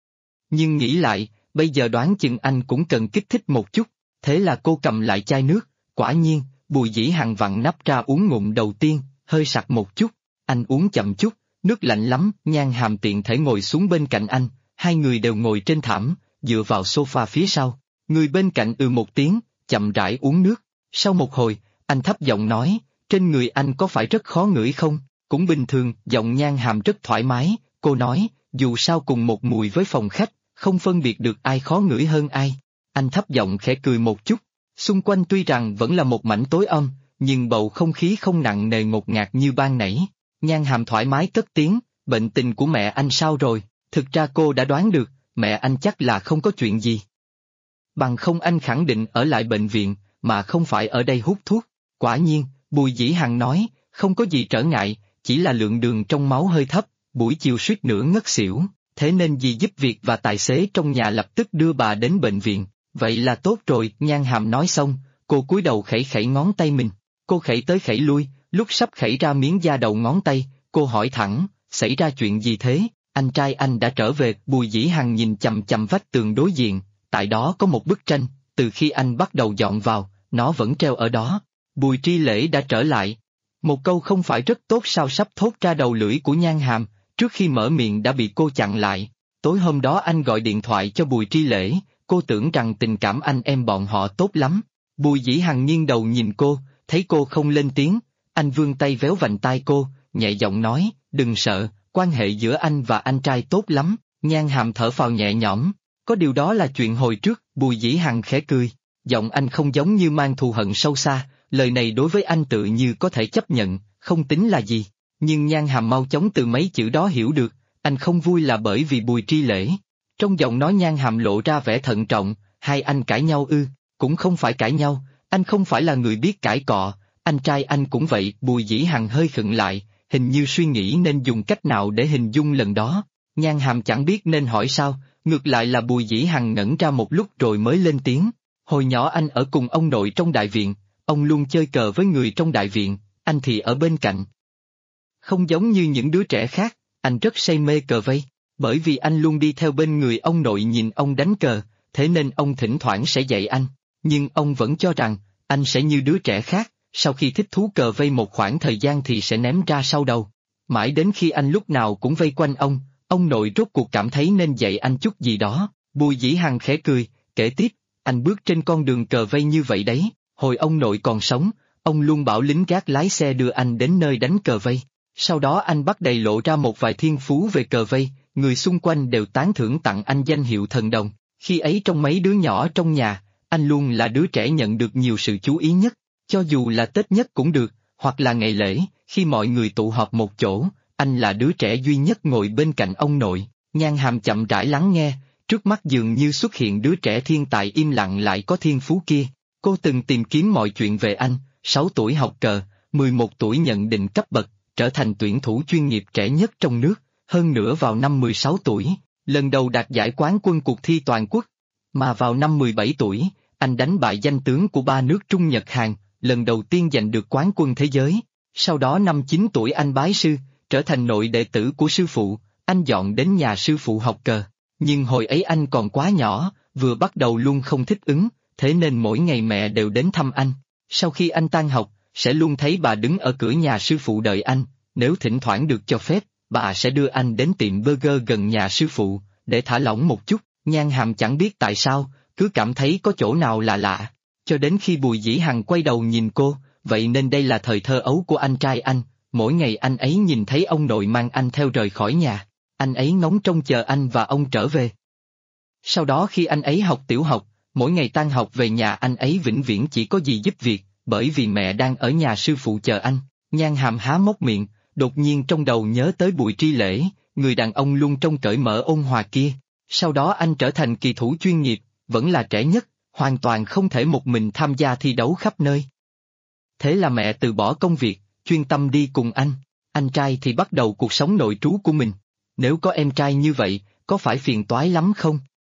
S1: Nhưng nghĩ lại, bây giờ đoán chừng anh cũng cần kích thích một chút, thế là cô cầm lại chai nước, quả nhiên, Bùi Dĩ Hằng vặn nắp ra uống ngụm đầu tiên, hơi sặc một chút, anh uống chậm chút, nước lạnh lắm. Nhan Hàm tiện thể ngồi xuống bên cạnh anh, hai người đều ngồi trên thảm, dựa vào sofa phía sau, người bên cạnh một tiếng, chậm rãi uống nước. Sau một hồi, anh thấp giọng nói, trên người anh có phải rất khó ngửi không? Cũng bình thường. Giọng Nhan Hàm rất thoải mái, cô nói, dù sao cùng một mùi với phòng khách, không phân biệt được ai khó ngửi hơn ai. Anh thấp giọng khẽ cười một chút. Xung quanh tuy rằng vẫn là một mảnh tối âm, nhưng bầu không khí không nặng nề ngột ngạt như ban nãy. Nhan Hàm thoải mái cất tiếng, bệnh tình của mẹ anh sao rồi? Thực ra cô đã đoán được, mẹ anh chắc là không có chuyện gì. Bằng không anh khẳng định ở lại bệnh viện, mà không phải ở đây hút thuốc. Quả nhiên, Bùi Dĩ Hằng nói, không có gì trở ngại, chỉ là lượng đường trong máu hơi thấp, buổi chiều suýt nữa ngất xỉu, thế nên dì giúp việc và tài xế trong nhà lập tức đưa bà đến bệnh viện. Vậy là tốt rồi. Nhan Hàm nói xong, cô cúi đầu khẩy khẩy ngón tay mình. Cô khẩy tới khẩy lui, lúc sắp khẩy ra miếng da đầu ngón tay, cô hỏi thẳng, xảy ra chuyện gì thế? Anh trai anh đã trở về. Bùi Dĩ Hằng nhìn chằm chằm vách tường đối diện, tại đó có một bức tranh, từ khi anh bắt đầu dọn vào, nó vẫn treo ở đó. Bùi Tri Lễ đã trở lại. Một câu không phải rất tốt sao sắp thốt ra đầu lưỡi của Nhan Hàm, trước khi mở miệng đã bị cô chặn lại. Tối hôm đó anh gọi điện thoại cho Bùi Tri Lễ, cô tưởng rằng tình cảm anh em bọn họ tốt lắm. Bùi Dĩ Hằng nghiêng đầu nhìn cô, thấy cô không lên tiếng, anh vươn tay véo vành tai cô, nhẹ giọng nói, đừng sợ, quan hệ giữa anh và anh trai tốt lắm. Nhan Hàm thở phào nhẹ nhõm, có điều đó là chuyện hồi trước. Bùi Dĩ Hằng khẽ cười, giọng anh không giống như mang thù hận sâu xa, lời này đối với anh tự như có thể chấp nhận, không tính là gì. Nhưng Nhan Hàm mau chóng từ mấy chữ đó hiểu được, anh không vui là bởi vì Bùi Tri Lễ. Trong giọng nói Nhan Hàm lộ ra vẻ thận trọng, hai anh cãi nhau ư? Cũng không phải cãi nhau, anh không phải là người biết cãi cọ, anh trai anh cũng vậy. Bùi Dĩ Hằng hơi khựng lại, hình như suy nghĩ nên dùng cách nào để hình dung lần đó. Nhan Hàm chẳng biết nên hỏi sao, ngược lại là Bùi Dĩ Hằng ngẩn ra một lúc rồi mới lên tiếng. Hồi nhỏ anh ở cùng ông nội trong đại viện, ông luôn chơi cờ với người trong đại viện, anh thì ở bên cạnh. Không giống như những đứa trẻ khác, anh rất say mê cờ vây. Bởi vì anh luôn đi theo bên người ông nội nhìn ông đánh cờ, thế nên ông thỉnh thoảng sẽ dạy anh, nhưng ông vẫn cho rằng, anh sẽ như đứa trẻ khác, sau khi thích thú cờ vây một khoảng thời gian thì sẽ ném ra sau đầu. Mãi đến khi anh lúc nào cũng vây quanh ông nội rốt cuộc cảm thấy nên dạy anh chút gì đó. Bùi Dĩ Hằng khẽ cười, kể tiếp, anh bước trên con đường cờ vây như vậy đấy, hồi ông nội còn sống, ông luôn bảo lính gác lái xe đưa anh đến nơi đánh cờ vây. Sau đó anh bắt đầy lộ ra một vài thiên phú về cờ vây, người xung quanh đều tán thưởng tặng anh danh hiệu thần đồng. Khi ấy trong mấy đứa nhỏ trong nhà, anh luôn là đứa trẻ nhận được nhiều sự chú ý nhất, cho dù là Tết nhất cũng được, hoặc là ngày lễ, khi mọi người tụ họp một chỗ, anh là đứa trẻ duy nhất ngồi bên cạnh ông nội. Nhan Hàm chậm rãi lắng nghe, trước mắt dường như xuất hiện đứa trẻ thiên tài im lặng lại có thiên phú kia. Cô từng tìm kiếm mọi chuyện về anh, 6 tuổi học cờ, 11 tuổi nhận định cấp bậc, trở thành tuyển thủ chuyên nghiệp trẻ nhất trong nước, hơn nữa vào năm 16 tuổi, lần đầu đạt giải quán quân cuộc thi toàn quốc. Mà vào năm 17 tuổi, anh đánh bại danh tướng của 3 nước Trung Nhật Hàn, lần đầu tiên giành được quán quân thế giới. Sau đó năm 9 tuổi anh bái sư, trở thành nội đệ tử của sư phụ, anh dọn đến nhà sư phụ học cờ. Nhưng hồi ấy anh còn quá nhỏ, vừa bắt đầu luôn không thích ứng, thế nên mỗi ngày mẹ đều đến thăm anh. Sau khi anh tan học, sẽ luôn thấy bà đứng ở cửa nhà sư phụ đợi anh, nếu thỉnh thoảng được cho phép, bà sẽ đưa anh đến tiệm burger gần nhà sư phụ, để thả lỏng một chút. Nhan Hàm chẳng biết tại sao, cứ cảm thấy có chỗ nào lạ lạ. Cho đến khi Bùi Dĩ Hằng quay đầu nhìn cô, vậy nên đây là thời thơ ấu của anh trai anh, mỗi ngày anh ấy nhìn thấy ông nội mang anh theo rời khỏi nhà, anh ấy ngóng trông chờ anh và ông trở về. Sau đó khi anh ấy học tiểu học, mỗi ngày tan học về nhà anh ấy vĩnh viễn chỉ có gì giúp việc, bởi vì mẹ đang ở nhà sư phụ chờ anh. Nhan Hàm há mốc miệng, đột nhiên trong đầu nhớ tới Bùi Tri Lễ, người đàn ông luôn trông cởi mở ôn hòa kia. Sau đó anh trở thành kỳ thủ chuyên nghiệp, vẫn là trẻ nhất, hoàn toàn không thể một mình tham gia thi đấu khắp nơi. Thế là mẹ từ bỏ công việc, chuyên tâm đi cùng anh trai thì bắt đầu cuộc sống nội trú của mình. Nếu có em trai như vậy, có phải phiền toái lắm không?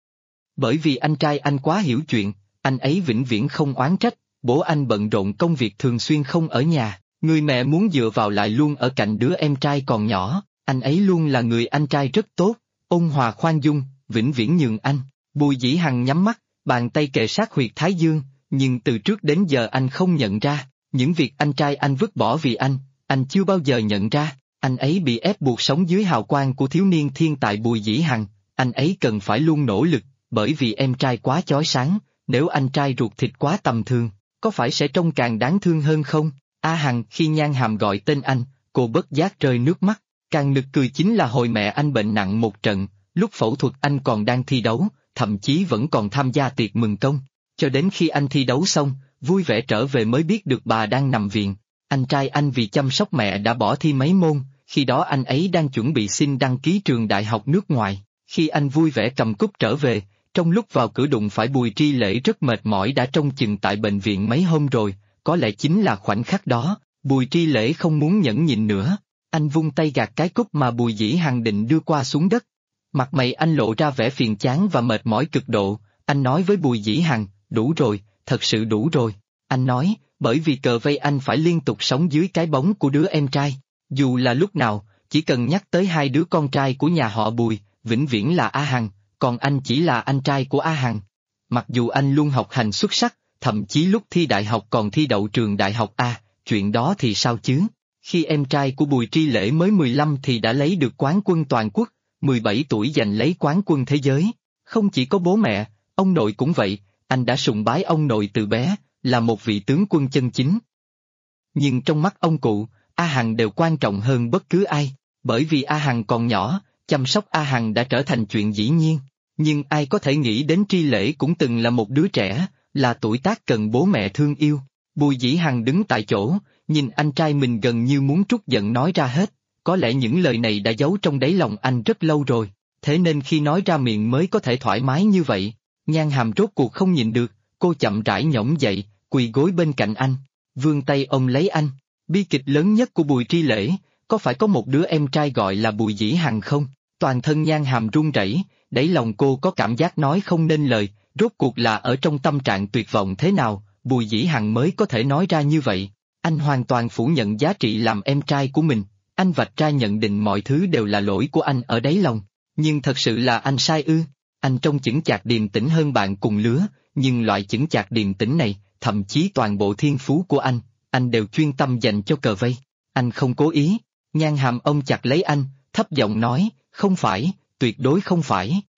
S1: Bởi vì anh trai anh quá hiểu chuyện, anh ấy vĩnh viễn không oán trách, bố anh bận rộn công việc thường xuyên không ở nhà, người mẹ muốn dựa vào lại luôn ở cạnh đứa em trai còn nhỏ, anh ấy luôn là người anh trai rất tốt, ôn hòa khoan dung, vĩnh viễn nhường anh. Bùi Dĩ Hằng nhắm mắt, bàn tay kề sát huyệt thái dương, nhưng từ trước đến giờ anh không nhận ra, những việc anh trai anh vứt bỏ vì anh chưa bao giờ nhận ra, anh ấy bị ép buộc sống dưới hào quang của thiếu niên thiên tài Bùi Dĩ Hằng, anh ấy cần phải luôn nỗ lực, bởi vì em trai quá chói sáng, nếu anh trai ruột thịt quá tầm thường, có phải sẽ trông càng đáng thương hơn không? A Hằng, khi Nhan Hàm gọi tên anh, cô bất giác rơi nước mắt, càng nực cười chính là hồi mẹ anh bệnh nặng một trận, lúc phẫu thuật anh còn đang thi đấu, thậm chí vẫn còn tham gia tiệc mừng công, cho đến khi anh thi đấu xong, vui vẻ trở về mới biết được bà đang nằm viện. Anh trai anh vì chăm sóc mẹ đã bỏ thi mấy môn, khi đó anh ấy đang chuẩn bị xin đăng ký trường đại học nước ngoài, khi anh vui vẻ cầm cúp trở về, trong lúc vào cửa đụng phải Bùi Tri Lễ rất mệt mỏi đã trông chừng tại bệnh viện mấy hôm rồi, có lẽ chính là khoảnh khắc đó, Bùi Tri Lễ không muốn nhẫn nhịn nữa, anh vung tay gạt cái cúp mà Bùi Dĩ Hằng định đưa qua xuống đất. Mặt mày anh lộ ra vẻ phiền chán và mệt mỏi cực độ, anh nói với Bùi Dĩ Hằng, đủ rồi, thật sự đủ rồi. Anh nói, bởi vì cờ vây anh phải liên tục sống dưới cái bóng của đứa em trai. Dù là lúc nào, chỉ cần nhắc tới hai đứa con trai của nhà họ Bùi, vĩnh viễn là A Hằng, còn anh chỉ là anh trai của A Hằng. Mặc dù anh luôn học hành xuất sắc, thậm chí lúc thi đại học còn thi đậu trường đại học A, chuyện đó thì sao chứ? Khi em trai của Bùi Tri Lễ mới 15 thì đã lấy được quán quân toàn quốc, 17 tuổi giành lấy quán quân thế giới. Không chỉ có bố mẹ, ông nội cũng vậy, anh đã sùng bái ông nội từ bé, là một vị tướng quân chân chính. Nhưng trong mắt ông cụ, A Hằng đều quan trọng hơn bất cứ ai, bởi vì A Hằng còn nhỏ, chăm sóc A Hằng đã trở thành chuyện dĩ nhiên. Nhưng ai có thể nghĩ đến Tri Lễ cũng từng là một đứa trẻ, là tuổi tác cần bố mẹ thương yêu. Bùi Dĩ Hằng đứng tại chỗ, nhìn anh trai mình gần như muốn trút giận nói ra hết, có lẽ những lời này đã giấu trong đáy lòng anh rất lâu rồi, thế nên khi nói ra miệng mới có thể thoải mái như vậy. Nhan Hàm rốt cuộc không nhịn được, cô chậm rãi nhổm dậy, quỳ gối bên cạnh anh, vươn tay ôm lấy anh. Bi kịch lớn nhất của Bùi Tri Lễ, có phải có một đứa em trai gọi là Bùi Dĩ Hằng không? Toàn thân Nhan Hàm run rẩy, đáy lòng cô có cảm giác nói không nên lời, rốt cuộc là ở trong tâm trạng tuyệt vọng thế nào, Bùi Dĩ Hằng mới có thể nói ra như vậy. Anh hoàn toàn phủ nhận giá trị làm em trai của mình, anh vạch ra nhận định mọi thứ đều là lỗi của anh ở đáy lòng, nhưng thật sự là anh sai ư? Anh trông chững chạc điềm tĩnh hơn bạn cùng lứa, nhưng loại chững chạc điềm tĩnh này, thậm chí toàn bộ thiên phú của anh đều chuyên tâm dành cho cờ vây. Anh không cố ý. Nhan Hàm ôm chặt lấy anh, thấp giọng nói, không phải, tuyệt đối không phải.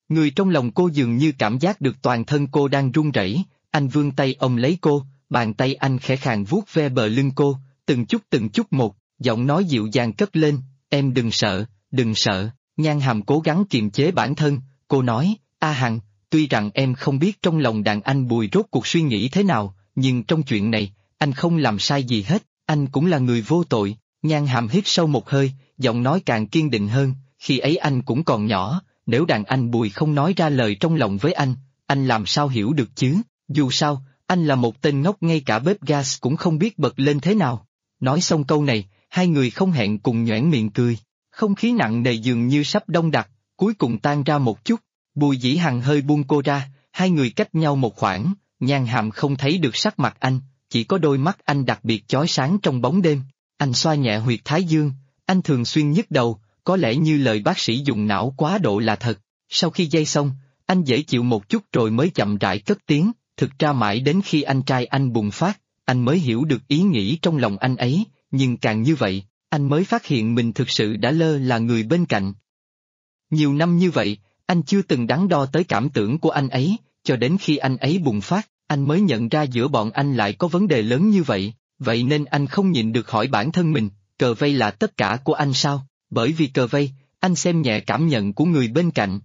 S1: Người trong lòng cô dường như cảm giác được toàn thân cô đang run rẩy, anh vươn tay ôm lấy cô, bàn tay anh khẽ khàng vuốt ve bờ lưng cô, từng chút một, giọng nói dịu dàng cất lên, em đừng sợ, đừng sợ. Nhan Hàm cố gắng kiềm chế bản thân, cô nói, A Hằng, tuy rằng em không biết trong lòng đàn anh Bùi rốt cuộc suy nghĩ thế nào, nhưng trong chuyện này, anh không làm sai gì hết, anh cũng là người vô tội. Nhan Hàm hít sâu một hơi, giọng nói càng kiên định hơn, khi ấy anh cũng còn nhỏ, nếu đàn anh Bùi không nói ra lời trong lòng với anh làm sao hiểu được chứ, dù sao, anh là một tên ngốc ngay cả bếp gas cũng không biết bật lên thế nào. Nói xong câu này, hai người không hẹn cùng nhoẻn miệng cười. Không khí nặng nề dường như sắp đông đặc, cuối cùng tan ra một chút, Bùi Dĩ Hằng hơi buông cô ra, hai người cách nhau một khoảng, Nhan Hàm không thấy được sắc mặt anh, chỉ có đôi mắt anh đặc biệt chói sáng trong bóng đêm. Anh xoa nhẹ huyệt thái dương, anh thường xuyên nhức đầu, có lẽ như lời bác sĩ dùng não quá độ là thật. Sau khi dây xong, anh dễ chịu một chút rồi mới chậm rãi cất tiếng, thực ra mãi đến khi anh trai anh bùng phát, anh mới hiểu được ý nghĩ trong lòng anh ấy, nhưng càng như vậy, anh mới phát hiện mình thực sự đã lơ là người bên cạnh. Nhiều năm như vậy, anh chưa từng đắn đo tới cảm tưởng của anh ấy, cho đến khi anh ấy bùng phát, anh mới nhận ra giữa bọn anh lại có vấn đề lớn như vậy, vậy nên anh không nhịn được hỏi bản thân mình, cờ vây là tất cả của anh sao? Bởi vì cờ vây, anh xem nhẹ cảm nhận của người bên cạnh.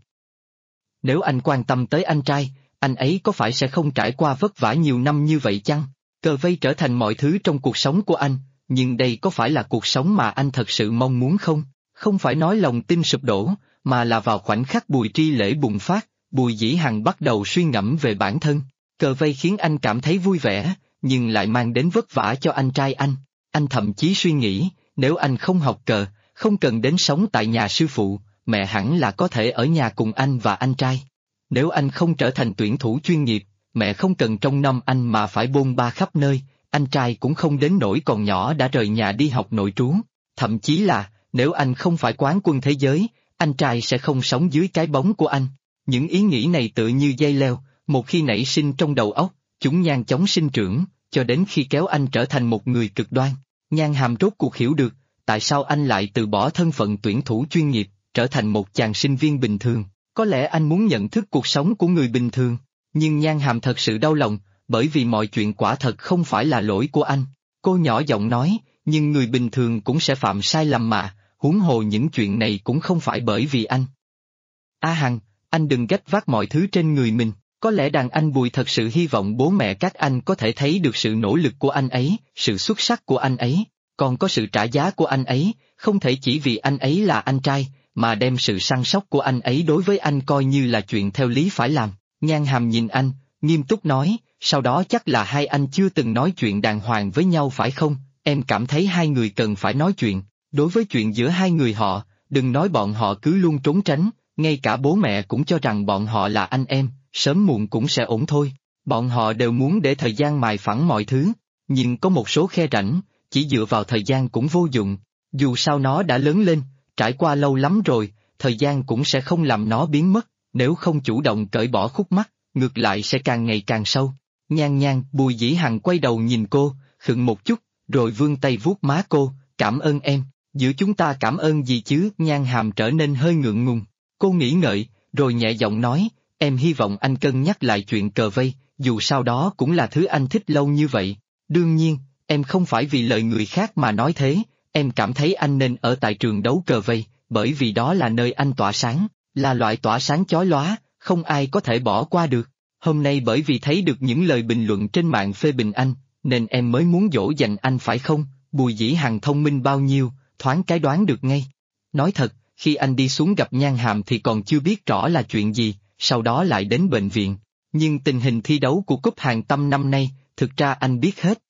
S1: Nếu anh quan tâm tới anh trai, anh ấy có phải sẽ không trải qua vất vả nhiều năm như vậy chăng? Cờ vây trở thành mọi thứ trong cuộc sống của anh, nhưng đây có phải là cuộc sống mà anh thật sự mong muốn không? Không phải nói lòng tin sụp đổ, mà là vào khoảnh khắc Bùi Tri Lễ bùng phát, Bùi Dĩ Hằng bắt đầu suy ngẫm về bản thân. Cờ vây khiến anh cảm thấy vui vẻ, nhưng lại mang đến vất vả cho anh trai anh. Anh thậm chí suy nghĩ, nếu anh không học cờ, không cần đến sống tại nhà sư phụ, mẹ hẳn là có thể ở nhà cùng anh và anh trai. Nếu anh không trở thành tuyển thủ chuyên nghiệp, mẹ không cần trông nom anh mà phải bôn ba khắp nơi, anh trai cũng không đến nỗi còn nhỏ đã rời nhà đi học nội trú. Thậm chí là, nếu anh không phải quán quân thế giới, anh trai sẽ không sống dưới cái bóng của anh. Những ý nghĩ này tựa như dây leo, một khi nảy sinh trong đầu óc, chúng nhanh chóng sinh trưởng, cho đến khi kéo anh trở thành một người cực đoan. Nhan Hàm rốt cuộc hiểu được, tại sao anh lại từ bỏ thân phận tuyển thủ chuyên nghiệp, trở thành một chàng sinh viên bình thường. Có lẽ anh muốn nhận thức cuộc sống của người bình thường, nhưng Nhan Hàm thật sự đau lòng, bởi vì mọi chuyện quả thật không phải là lỗi của anh. Cô nhỏ giọng nói, nhưng người bình thường cũng sẽ phạm sai lầm mà, huống hồ những chuyện này cũng không phải bởi vì anh. A Hằng, anh đừng gánh vác mọi thứ trên người mình, có lẽ đàn anh Bùi thật sự hy vọng bố mẹ các anh có thể thấy được sự nỗ lực của anh ấy, sự xuất sắc của anh ấy, còn có sự trả giá của anh ấy, không thể chỉ vì anh ấy là anh trai, mà đem sự săn sóc của anh ấy đối với anh coi như là chuyện theo lý phải làm. Nhan Hàm nhìn anh, nghiêm túc nói, sau đó chắc là hai anh chưa từng nói chuyện đàng hoàng với nhau phải không? Em cảm thấy hai người cần phải nói chuyện. Đối với chuyện giữa hai người họ, đừng nói bọn họ cứ luôn trốn tránh, ngay cả bố mẹ cũng cho rằng bọn họ là anh em, sớm muộn cũng sẽ ổn thôi. Bọn họ đều muốn để thời gian mài phẳng mọi thứ, nhưng có một số khe rãnh, chỉ dựa vào thời gian cũng vô dụng. Dù sao nó đã lớn lên, trải qua lâu lắm rồi, thời gian cũng sẽ không làm nó biến mất, nếu không chủ động cởi bỏ khúc mắc, ngược lại sẽ càng ngày càng sâu. Nhan, Bùi Dĩ Hằng quay đầu nhìn cô, khựng một chút, rồi vươn tay vuốt má cô, cảm ơn em. Giữa chúng ta cảm ơn gì chứ? Nhan Hàm trở nên hơi ngượng ngùng. Cô nghĩ ngợi, rồi nhẹ giọng nói, em hy vọng anh cân nhắc lại chuyện cờ vây, dù sao đó cũng là thứ anh thích lâu như vậy. Đương nhiên, em không phải vì lời người khác mà nói thế, em cảm thấy anh nên ở tại trường đấu cờ vây, bởi vì đó là nơi anh tỏa sáng, là loại tỏa sáng chói lóa, không ai có thể bỏ qua được. Hôm nay bởi vì thấy được những lời bình luận trên mạng phê bình anh, nên em mới muốn dỗ dành anh phải không? Bùi Dĩ Hằng thông minh bao nhiêu, thoáng cái đoán được ngay. Nói thật, khi anh đi xuống gặp Nhan Hàm thì còn chưa biết rõ là chuyện gì, sau đó lại đến bệnh viện. Nhưng tình hình thi đấu của Cúp Hàn Tâm năm nay, thực ra anh biết hết.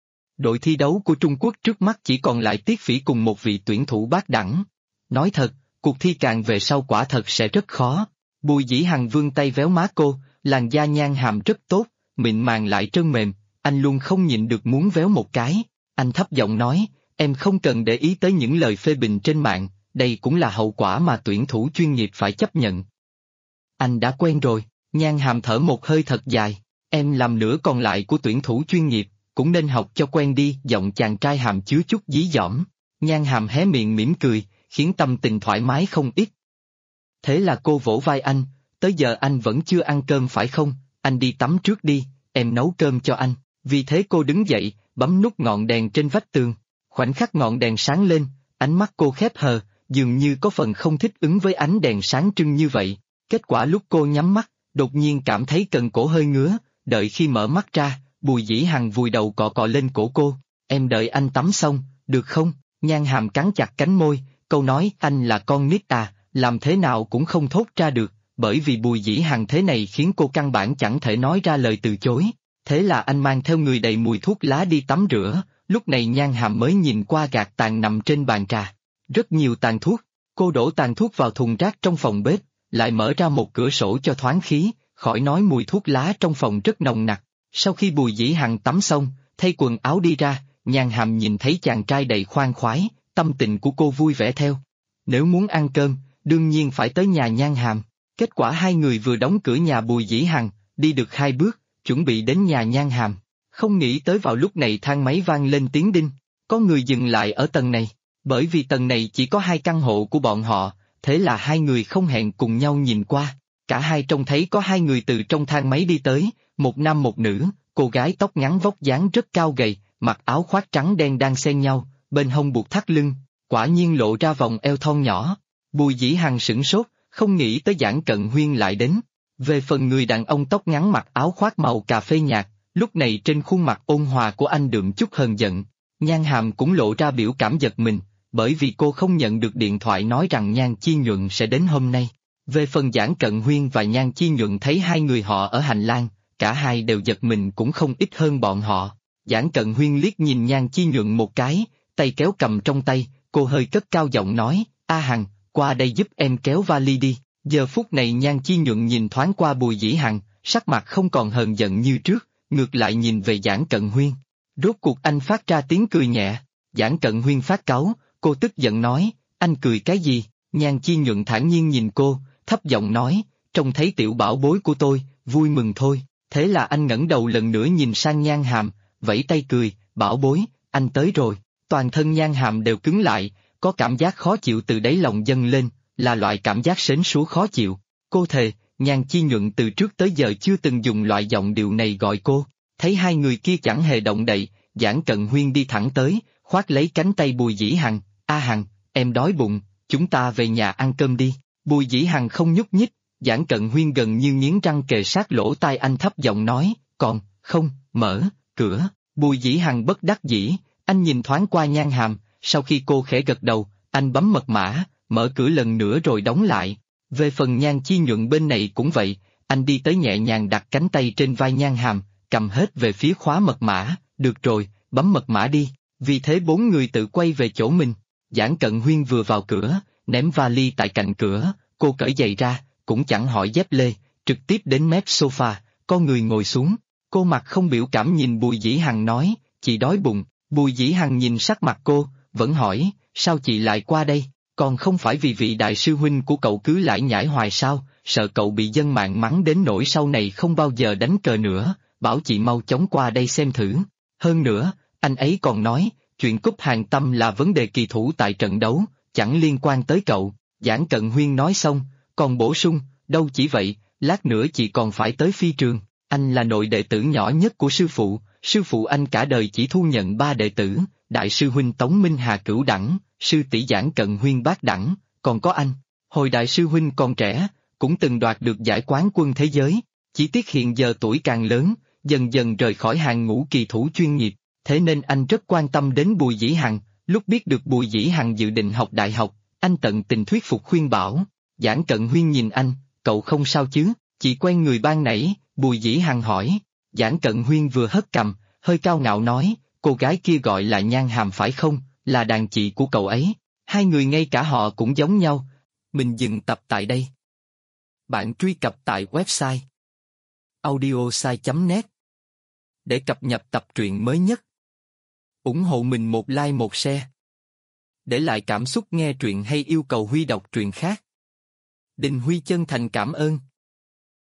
S1: Đội thi đấu của Trung Quốc trước mắt chỉ còn lại Tiết Phỉ cùng một vị tuyển thủ bát đẳng. Nói thật, cuộc thi càng về sau quả thật sẽ rất khó. Bùi Dĩ Hằng vươn tay véo má cô, làn da Nhan Hàm rất tốt, mịn màng lại trơn mềm, anh luôn không nhịn được muốn véo một cái. Anh thấp giọng nói, em không cần để ý tới những lời phê bình trên mạng, đây cũng là hậu quả mà tuyển thủ chuyên nghiệp phải chấp nhận. Anh đã quen rồi. Nhan Hàm thở một hơi thật dài, em làm nửa còn lại của tuyển thủ chuyên nghiệp, cũng nên học cho quen đi. Giọng chàng trai hàm chứa chút dí dỏm. Nhan Hàm hé miệng mỉm cười, khiến tâm tình thoải mái không ít. Thế là cô vỗ vai anh, tới giờ anh vẫn chưa ăn cơm phải không, anh đi tắm trước đi, em nấu cơm cho anh. Vì thế cô đứng dậy, bấm nút ngọn đèn trên vách tường. Khoảnh khắc ngọn đèn sáng lên, ánh mắt cô khép hờ, dường như có phần không thích ứng với ánh đèn sáng trưng như vậy. Kết quả lúc cô nhắm mắt, đột nhiên cảm thấy cần cổ hơi ngứa, đợi khi mở mắt ra, Bùi Dĩ Hằng vùi đầu cọ cọ lên cổ cô. Em đợi anh tắm xong, được không? Nhan Hàm cắn chặt cánh môi, câu nói anh là con nít à, làm thế nào cũng không thốt ra được, bởi vì Bùi Dĩ Hằng thế này khiến cô căn bản chẳng thể nói ra lời từ chối. Thế là anh mang theo người đầy mùi thuốc lá đi tắm rửa, lúc này Nhan Hàm mới nhìn qua gạt tàn nằm trên bàn trà. Rất nhiều tàn thuốc, cô đổ tàn thuốc vào thùng rác trong phòng bếp, lại mở ra một cửa sổ cho thoáng khí, khỏi nói mùi thuốc lá trong phòng rất nồng nặc. Sau khi Bùi Dĩ Hằng tắm xong, thay quần áo đi ra, Nhan Hàm nhìn thấy chàng trai đầy khoan khoái, tâm tình của cô vui vẻ theo. Nếu muốn ăn cơm, đương nhiên phải tới nhà Nhan Hàm. Kết quả hai người vừa đóng cửa nhà Bùi Dĩ Hằng, đi được 2 bước, chuẩn bị đến nhà Nhan Hàm. Không nghĩ tới vào lúc này thang máy vang lên tiếng đinh, có người dừng lại ở tầng này. Bởi vì tầng này chỉ có 2 căn hộ của bọn họ, thế là hai người không hẹn cùng nhau nhìn qua. Cả hai trông thấy có 2 người từ trong thang máy đi tới, một nam một nữ, cô gái tóc ngắn vóc dáng rất cao gầy, mặc áo khoác trắng đen đang xen nhau, bên hông buộc thắt lưng, quả nhiên lộ ra vòng eo thon nhỏ. Bùi Dĩ Hằng sửng sốt, không nghĩ tới Giản Cận Huyên lại đến. Về phần người đàn ông tóc ngắn mặc áo khoác màu cà phê nhạt, lúc này trên khuôn mặt ôn hòa của anh đượm chút hờn giận. Nhan Hàm cũng lộ ra biểu cảm giật mình, bởi vì cô không nhận được điện thoại nói rằng Nhan Chi Nhuận sẽ đến hôm nay. Về phần Giản Cận Huyên và Nhan Chi Nhuận thấy hai người họ ở hành lang, cả hai đều giật mình cũng không ít hơn bọn họ. Giản Cận Huyên liếc nhìn Nhan Chi Nhuận một cái, tay kéo cầm trong tay, cô hơi cất cao giọng nói, A Hằng, qua đây giúp em kéo vali đi. Giờ phút này Nhan Chi Nhuận nhìn thoáng qua Bùi Dĩ Hằng, sắc mặt không còn hờn giận như trước, ngược lại nhìn về Giản Cận Huyên. Rốt cuộc anh phát ra tiếng cười nhẹ, Giản Cận Huyên phát cáu, cô tức giận nói, anh cười cái gì? Nhan Chi Nhuận thản nhiên nhìn cô, thấp giọng nói, trông thấy tiểu bảo bối của tôi, vui mừng thôi. Thế là anh ngẩng đầu lần nữa nhìn sang Nhan Hàm, vẫy tay cười, bảo bối, anh tới rồi. Toàn thân Nhan Hàm đều cứng lại, có cảm giác khó chịu từ đáy lòng dâng lên, là loại cảm giác sến súa khó chịu. Cô thề, Nhan Chi Nhuận từ trước tới giờ chưa từng dùng loại giọng điệu này gọi cô. Thấy hai người kia chẳng hề động đậy, Giản Cận Huyên đi thẳng tới, khoác lấy cánh tay Bùi Dĩ Hằng, A Hằng, em đói bụng, chúng ta về nhà ăn cơm đi. Bùi Dĩ Hằng không nhúc nhích, Giản Cận Huyên gần như nghiến răng kề sát lỗ tai anh thấp giọng nói, còn, không, mở, cửa. Bùi Dĩ Hằng bất đắc dĩ, anh nhìn thoáng qua Nhan Hàm, sau khi cô khẽ gật đầu, anh bấm mật mã, mở cửa lần nữa rồi đóng lại. Về phần Nhan Chi Nhuận bên này cũng vậy, anh đi tới nhẹ nhàng đặt cánh tay trên vai Nhan Hàm, cầm hết về phía khóa mật mã, được rồi, bấm mật mã đi. Vì thế 4 người tự quay về chỗ mình. Giản Cận Huyên vừa vào cửa, ném vali tại cạnh cửa, cô cởi giày ra, cũng chẳng hỏi dép lê, trực tiếp đến mép sofa, có người ngồi xuống. Cô mặt không biểu cảm nhìn Bùi Dĩ Hằng nói, chị đói bụng. Bùi Dĩ Hằng nhìn sắc mặt cô, vẫn hỏi, sao chị lại qua đây? Còn không phải vì vị đại sư huynh của cậu cứ lải nhải hoài sao, sợ cậu bị dân mạng mắng đến nỗi sau này không bao giờ đánh cờ nữa, bảo chị mau chóng qua đây xem thử. Hơn nữa, anh ấy còn nói, chuyện cúp hàng tâm là vấn đề kỳ thủ tại trận đấu, chẳng liên quan tới cậu. Giản Cận Huyên nói xong, còn bổ sung, đâu chỉ vậy, lát nữa chị còn phải tới phi trường, anh là nội đệ tử nhỏ nhất của sư phụ anh cả đời chỉ thu nhận 3 đệ tử, đại sư huynh Tống Minh Hà cửu đẳng, sư tỷ Giản Cận Huyên bát đẳng, còn có anh, hồi đại sư huynh còn trẻ, cũng từng đoạt được giải quán quân thế giới, chỉ tiếc hiện giờ tuổi càng lớn, dần dần rời khỏi hàng ngũ kỳ thủ chuyên nghiệp, thế nên anh rất quan tâm đến Bùi Dĩ Hằng. Lúc biết được Bùi Dĩ Hằng dự định học đại học, anh tận tình thuyết phục khuyên bảo. Giản Cận Huyên nhìn anh, cậu không sao chứ? Chị quen người ban nãy, Bùi Dĩ Hằng hỏi. Giản Cận Huyên vừa hất cằm, hơi cao ngạo nói, cô gái kia gọi là Nhan Hàm phải không, là đàn chị của cậu ấy. Hai người ngay cả họ cũng giống nhau. Mình dừng tập tại đây. Bạn truy cập tại website audiosai.net để cập nhật tập truyện mới nhất. Ủng hộ mình một like một share. Để lại cảm xúc nghe truyện hay yêu cầu Huy đọc truyện khác. Đình Huy chân thành cảm ơn.